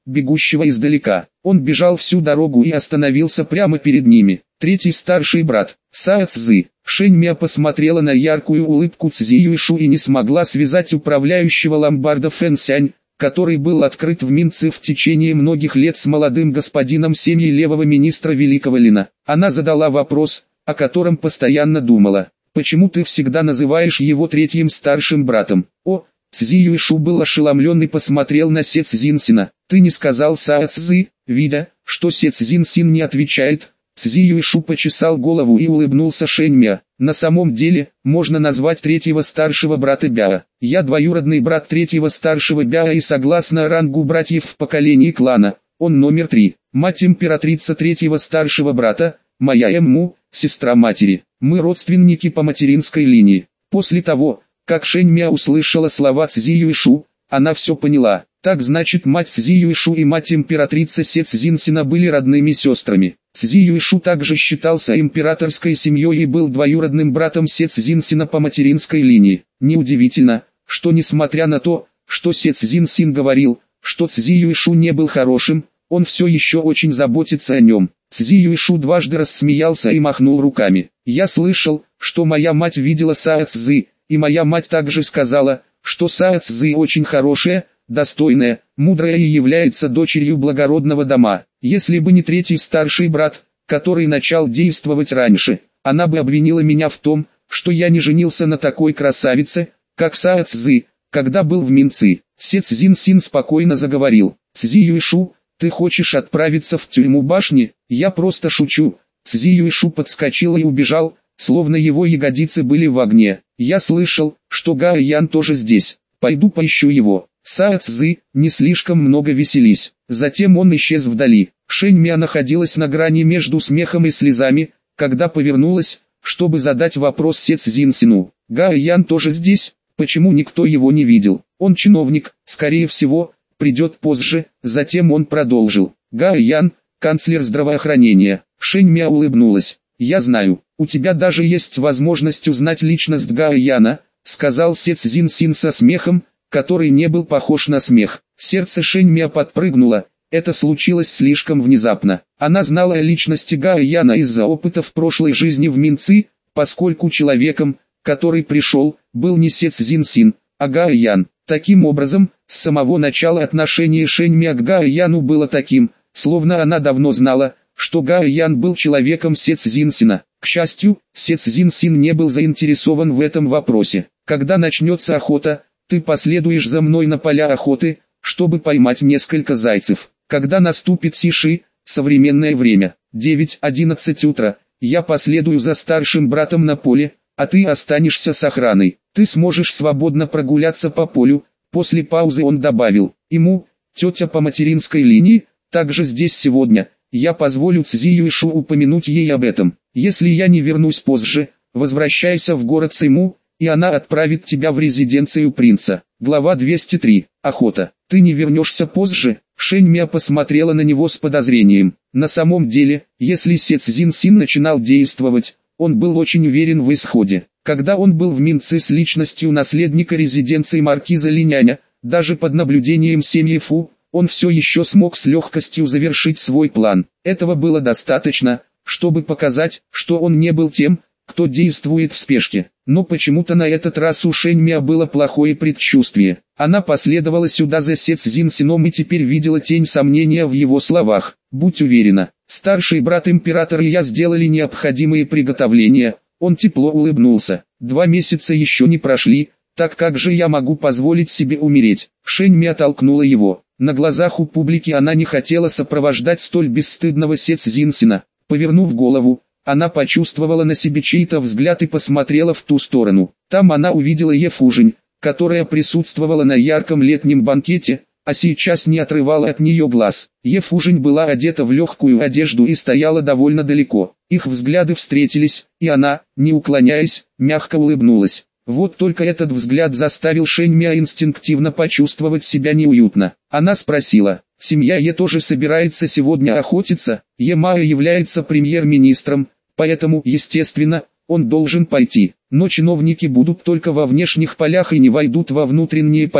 бегущего издалека. Он бежал всю дорогу и остановился прямо перед ними. Третий старший брат, Сао Цзы. Шэньмя посмотрела на яркую улыбку Цзи Юйшу и не смогла связать управляющего ломбарда Фэн Сянь, который был открыт в Минце в течение многих лет, с молодым господином семьи левого министра Великого Лина. Она задала вопрос, о котором постоянно думала. «Почему ты всегда называешь его третьим старшим братом?» О, Цзи Юйшу был ошеломлен и посмотрел на Се Цзинсина. «Ты не сказал Сао Цзы?» Видя, что Се Цзинсин не отвечает, Цзи Юйшу почесал голову и улыбнулся Шэньмя. «На самом деле, можно назвать третьего старшего брата Бяо. Я двоюродный брат третьего старшего Бяо и согласно рангу братьев в поколении клана, он номер три. Мать императрица третьего старшего брата, моя Эмму, сестра матери. Мы родственники по материнской линии». После того, как Шэньмя услышала слова Цзи Юйшу, она все поняла. Так значит, мать Цзи Юйшу и мать императрицы Се Цзинсина были родными сестрами. Цзи Юйшу также считался императорской семьей и был двоюродным братом Се Цзинсина по материнской линии. Неудивительно, что несмотря на то, что Се Цзинсин говорил, что Цзи Юйшу не был хорошим, он все еще очень заботится о нем. Цзи Юйшу дважды рассмеялся и махнул руками. «Я слышал, что моя мать видела Сао Цзы, и моя мать также сказала, что Сао Цзы очень хорошая, достойная, мудрая и является дочерью благородного дома. Если бы не третий старший брат, который начал действовать раньше, она бы обвинила меня в том, что я не женился на такой красавице, как Сао Цзы, когда был в Минцы». Се Цзинсин спокойно заговорил. «Цзи Юйшу, ты хочешь отправиться в тюрьму башни? Я просто шучу». Цзи Юйшу подскочил и убежал, словно его ягодицы были в огне. «Я слышал, что Гао Ян тоже здесь. Пойду поищу его». Сао Цзы, не слишком много веселись. Затем он исчез вдали. Шэньмя находилась на грани между смехом и слезами, когда повернулась, чтобы задать вопрос Се Цзинсину. «Гао Ян тоже здесь? Почему никто его не видел? Он чиновник, скорее всего, придет позже». Затем он продолжил. «Гао Ян, канцлер здравоохранения». Шэньмя улыбнулась. «Я знаю, у тебя даже есть возможность узнать личность Гао Яна», сказал Се Цзинсин со смехом, который не был похож на смех. Сердце Шэньмя подпрыгнуло. Это случилось слишком внезапно. Она знала о личности Гао Яна из-за опыта в прошлой жизни в Минцы, поскольку человеком, который пришел, был не Се Цзинсин, а Гао Ян. Таким образом, с самого начала отношение Шэньмя к Гао Яну было таким, словно она давно знала, что Гао Ян был человеком Се Цзинсина. К счастью, Се Цзинсин не был заинтересован в этом вопросе. «Когда начнется охота, ты последуешь за мной на поля охоты, чтобы поймать несколько зайцев. Когда наступит Сиши, современное время, девять-одиннадцать утра, я последую за старшим братом на поле, а ты останешься с охраной. Ты сможешь свободно прогуляться по полю». После паузы он добавил: «Ему, тетя по материнской линии, также здесь сегодня. Я позволю Цзи Юйшу упомянуть ей об этом. Если я не вернусь позже, возвращайся в город Циму, и она отправит тебя в резиденцию принца». Глава двести три. Охота. «Ты не вернешься позже?» Шэньмя посмотрела на него с подозрением. На самом деле, если Се Цзинсин начинал действовать, он был очень уверен в исходе. Когда он был в Минце с личностью наследника резиденции маркиза Линяня, даже под наблюдением семьи Фу, он все еще смог с легкостью завершить свой план. Этого было достаточно, чтобы показать, что он не был тем, кто действует в спешке. Но почему-то на этот раз у Шэньмя было плохое предчувствие. Она последовала сюда за Се Цзинсином и теперь видела тень сомнения в его словах. «Будь уверена, старший брат императора и я сделали необходимые приготовления». Он тепло улыбнулся. «Два месяца еще не прошли, так как же я могу позволить себе умереть?» Шэньмя оттолкнула его. На глазах у публики она не хотела сопровождать столь бесстыдного Се Цзинсина. Повернув голову, она почувствовала на себе чей-то взгляд и посмотрела в ту сторону. Там она увидела Е Фужень, которая присутствовала на ярком летнем банкете, а сейчас не отрывала от нее глаз. Е Фужень была одета в легкую одежду и стояла довольно далеко. Их взгляды встретились, и она, не уклоняясь, мягко улыбнулась. Вот только этот взгляд заставил Шэньмя инстинктивно почувствовать себя неуютно. Она спросила: «Семья Е тоже собирается сегодня охотиться?» Е Мао является премьер-министром, поэтому, естественно, он должен пойти. Но чиновники будут только во внешних полях и не войдут во внутренние поля.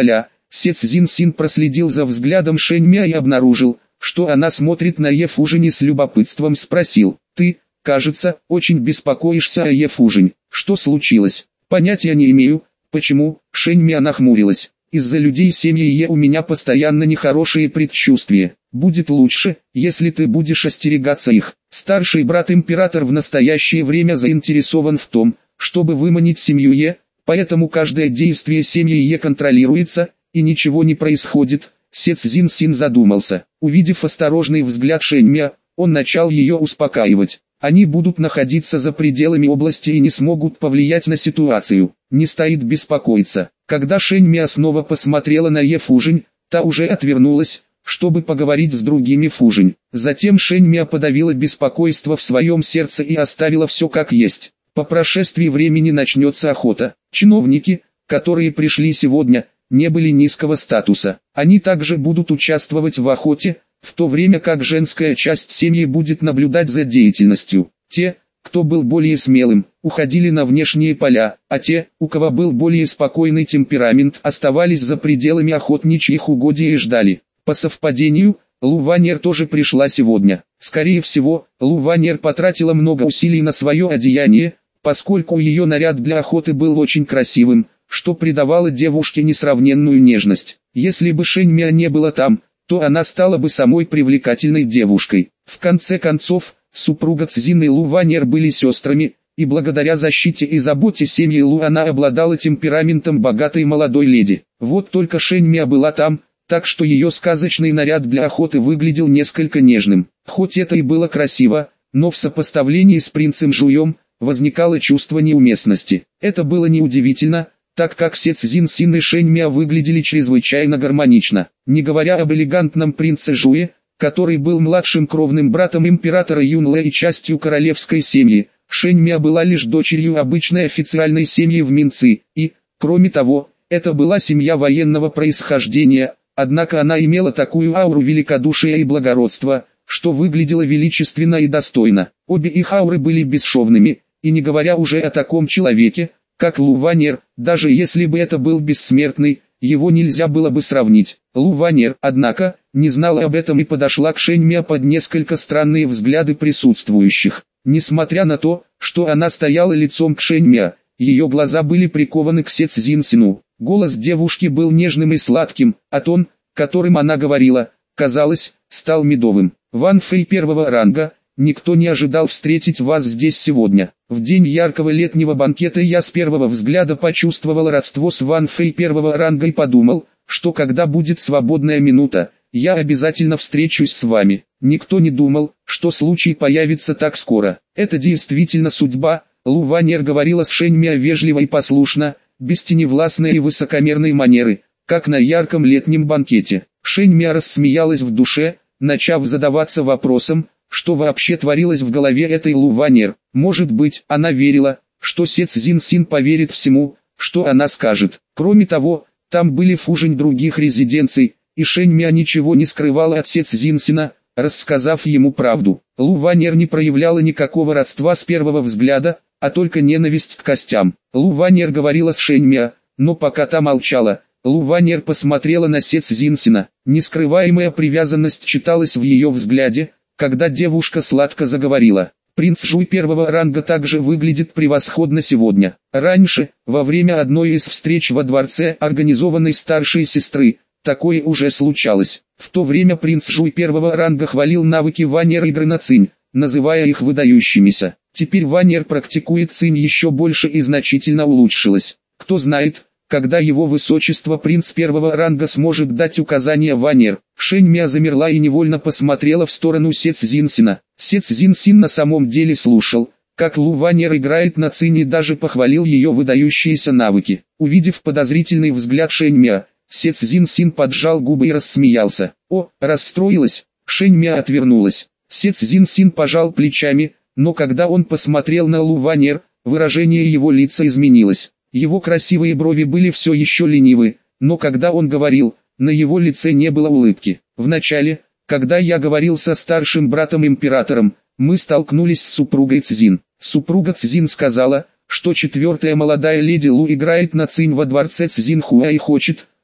Се Цзиньсин проследил за взглядом Шэньмя и обнаружил, что она смотрит на Е Фужень и с любопытством спросил: «Ты, кажется, очень беспокоишься о Е Фужень. Что случилось?» «Понятия не имею, почему», — Шэньмя нахмурилась. «Из-за людей семьи Е у меня постоянно нехорошие предчувствия. Будет лучше, если ты будешь остерегаться их». Старший брат-император в настоящее время заинтересован в том, чтобы выманить семью Е, поэтому каждое действие семьи Е контролируется, и ничего не происходит. Се Цзиньсин задумался. Увидев осторожный взгляд Шэньмя, он начал ее успокаивать. Они будут находиться за пределами области и не смогут повлиять на ситуацию. Не стоит беспокоиться. Когда Шэньмя снова посмотрела на Е Фужень, та уже отвернулась, чтобы поговорить с другими Фужень. Затем Шэньмя подавила беспокойство в своем сердце и оставила все как есть. По прошествии времени начнется охота. Чиновники, которые пришли сегодня, не были низкого статуса. Они также будут участвовать в охоте, в то время как женская часть семьи будет наблюдать за деятельностью. Те, кто был более смелым, уходили на внешние поля, а те, у кого был более спокойный темперамент, оставались за пределами охотничьих угодий и ждали. По совпадению, Лу Ваньер тоже пришла сегодня. Скорее всего, Лу Ваньер потратила много усилий на свое одеяние, поскольку ее наряд для охоты был очень красивым, что придавало девушке несравненную нежность. Если бы Шэньмя не было там, то она стала бы самой привлекательной девушкой. В конце концов, супруга Цзин и Лу Ваньер были сестрами, и благодаря защите и заботе семьи Лу она обладала темпераментом богатой молодой леди. Вот только Шэньмя была там, так что ее сказочный наряд для охоты выглядел несколько нежным. Хоть это и было красиво, но в сопоставлении с принцем Жуем, возникало чувство неуместности. Это было неудивительно, так как Се Цзиньсин и Шэньмя выглядели чрезвычайно гармонично. Не говоря об элегантном принце Жуе, который был младшим кровным братом императора Юнле и частью королевской семьи, Шэньмя была лишь дочерью обычной официальной семьи в Минци, и, кроме того, это была семья военного происхождения, однако она имела такую ауру великодушия и благородства, что выглядела величественно и достойно. Обе их ауры были бесшовными, и не говоря уже о таком человеке, как Лу Ваньер, даже если бы это был бессмертный, его нельзя было бы сравнить. Лу Ваньер, однако, не знала об этом и подошла к Шэньмя под несколько странные взгляды присутствующих. Несмотря на то, что она стояла лицом к Шэньмя, ее глаза были прикованы к Се Цзиньсину. Голос девушки был нежным и сладким, а тон, которым она говорила, казалось, стал медовым. «Ван Фэй первого ранга, никто не ожидал встретить вас здесь сегодня. В день яркого летнего банкета я с первого взгляда почувствовал родство с Ван Фэй первого ранга и подумал, что когда будет свободная минута, я обязательно встречусь с вами. Никто не думал, что случай появится так скоро. Это действительно судьба». Лу Ваньер говорила с Шэньмя вежливо и послушно, без теневластной и высокомерной манеры, как на ярком летнем банкете. Шэньмя рассмеялась в душе, начав задаваться вопросом, что вообще творилось в голове этой Лу Ваньер. Может быть, она верила, что Се Цзиньсин поверит всему, что она скажет. Кроме того, там были Фужень других резиденций, и Шэньмя ничего не скрывала от Се Цзиньсина, рассказав ему правду. Лу Ваньер не проявляла никакого родства с первого взгляда, а только ненависть к костям. Лу Ваньер говорила с Шэньмя, но пока та молчала, Лу Ваньер посмотрела на Се Цзиньсина. Нескрываемая привязанность читалась в ее взгляде, когда девушка сладко заговорила. «Принц Жуй первого ранга также выглядит превосходно сегодня. Раньше, во время одной из встреч во дворце организованной старшей сестры, такое уже случалось. В то время принц Жуй первого ранга хвалил навыки Ваньер игры на цинь, называя их выдающимися. Теперь Ваньер практикует цинь еще больше и значительно улучшилась. Кто знает, когда его высочество принц первого ранга сможет дать указания Ваньер». Шэньмя замерла и невольно посмотрела в сторону Се Цзиньсина. Се Цзиньсин на самом деле слушал, как Лу Ваньер играет на цинь и даже похвалил ее выдающиеся навыки. Увидев подозрительный взгляд Шэньмя, Се Цзиньсин поджал губы и рассмеялся. «О, расстроилась?» Шэньмя отвернулась. Се Цзиньсин пожал плечами, но когда он посмотрел на Лу Ваньер, выражение его лица изменилось. Его красивые брови были все еще ленивы, но когда он говорил, на его лице не было улыбки. «Вначале, когда я говорил со старшим братом-императором, мы столкнулись с супругой Цзин. Супруга Цзин сказала, что четвертая молодая леди Лу играет на цинь во дворце Цзинхуа и хочет,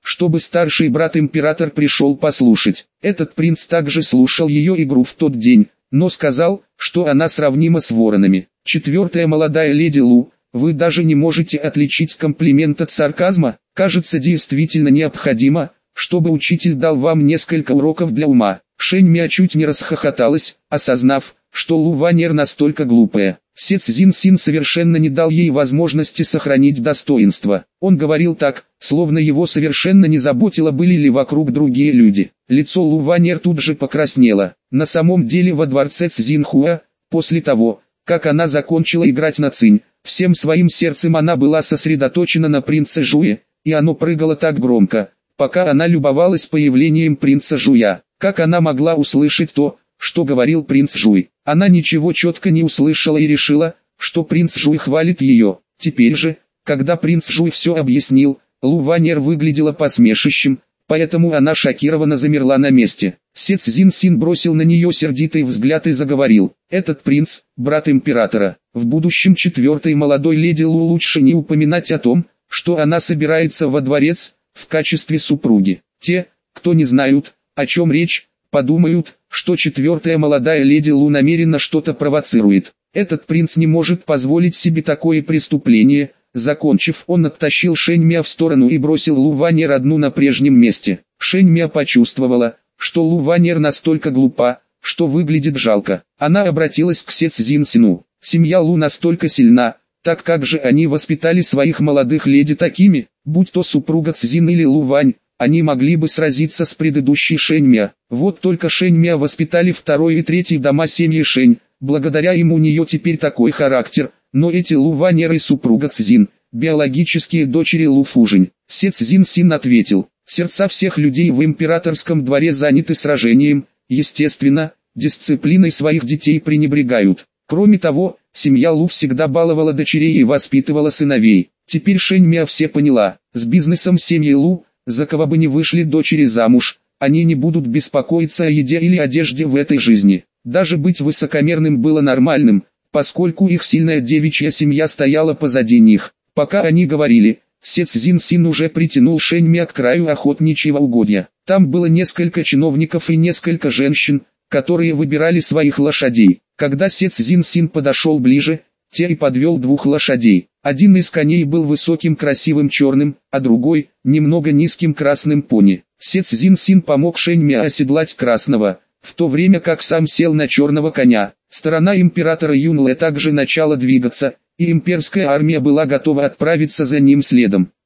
чтобы старший брат император пришел послушать. Этот принц также слушал ее игру в тот день, но сказал, что она сравнима с воронами. Четвертая молодая леди Лу, вы даже не можете отличить комплимент от сарказма. Кажется, действительно необходимо, чтобы учитель дал вам несколько уроков для ума. Шэнь Мя чуть не расхохоталась, осознав, что Лу Ванер настолько глупая. Се Цзин Син совершенно не дал ей возможности сохранить достоинство. Он говорил так, словно его совершенно не заботило, были ли вокруг другие люди. Лицо Лу Ванер тут же покраснело. На самом деле во дворце Цзинхуа, после того, как она закончила играть на цинь, всем своим сердцем она была сосредоточена на принце Жуе, и оно прыгало так громко, пока она любовалась появлением принца Жуя. Как она могла услышать то, что говорил принц Жуй? Она ничего четко не услышала и решила, что принц Жуй хвалит ее. Теперь же, когда принц Жуй все объяснил, Лу Ванер выглядела посмешищем, поэтому она шокированно замерла на месте. Се Цзин Син бросил на нее сердитый взгляд и заговорил: «Этот принц, брат императора. В будущем четвертой молодой леди Лу лучше не упоминать о том, что она собирается во дворец в качестве супруги. Те, кто не знают, о чем речь, подумают, что четвертая молодая леди Лу намеренно что-то провоцирует. Этот принц не может позволить себе такое преступление». Закончив, он оттащил Шэнь Мя в сторону и бросил Лу Ванер одну на прежнем месте. Шэнь Мя почувствовала, что Лу Ванер настолько глупа, что выглядит жалко. Она обратилась к Се Цзин Сину. Семья Лу настолько сильна, так как же они воспитали своих молодых леди такими, будь то супруга Цзин или Лу Вань, они могли бы сразиться с предыдущей Шэнь Мя. Вот только Шэнь Мя воспитали второй и третий дома семьи Шэнь, благодаря им у нее теперь такой характер. Но эти Лу Ванер и супруга Цзин, биологические дочери Лу Фужень. Се Цзин Син ответил: сердца всех людей в императорском дворе заняты сражением, естественно, дисциплиной своих детей пренебрегают. Кроме того, семья Лу всегда баловала дочерей и воспитывала сыновей. Теперь Шэнь Мя все поняла, с бизнесом семьи Лу, за кого бы ни вышли дочери замуж, они не будут беспокоиться о еде или одежде в этой жизни. Даже быть высокомерным было нормальным, поскольку их сильная девичья семья стояла позади них. Пока они говорили, Се Цзин Син уже притянул Шэнь Мя к краю охотничьего угодья. Там было несколько чиновников и несколько женщин, которые выбирали своих лошадей. Когда Се Цзин Син подошел ближе, те и подвел двух лошадей. Один из коней был высоким красивым черным, а другой – немного низким красным пони. Се Цзин Син помог Шэнь Мя оседлать красного, в то время как сам сел на черного коня. Сторона императора Юнле также начала двигаться, и имперская армия была готова отправиться за ним следом.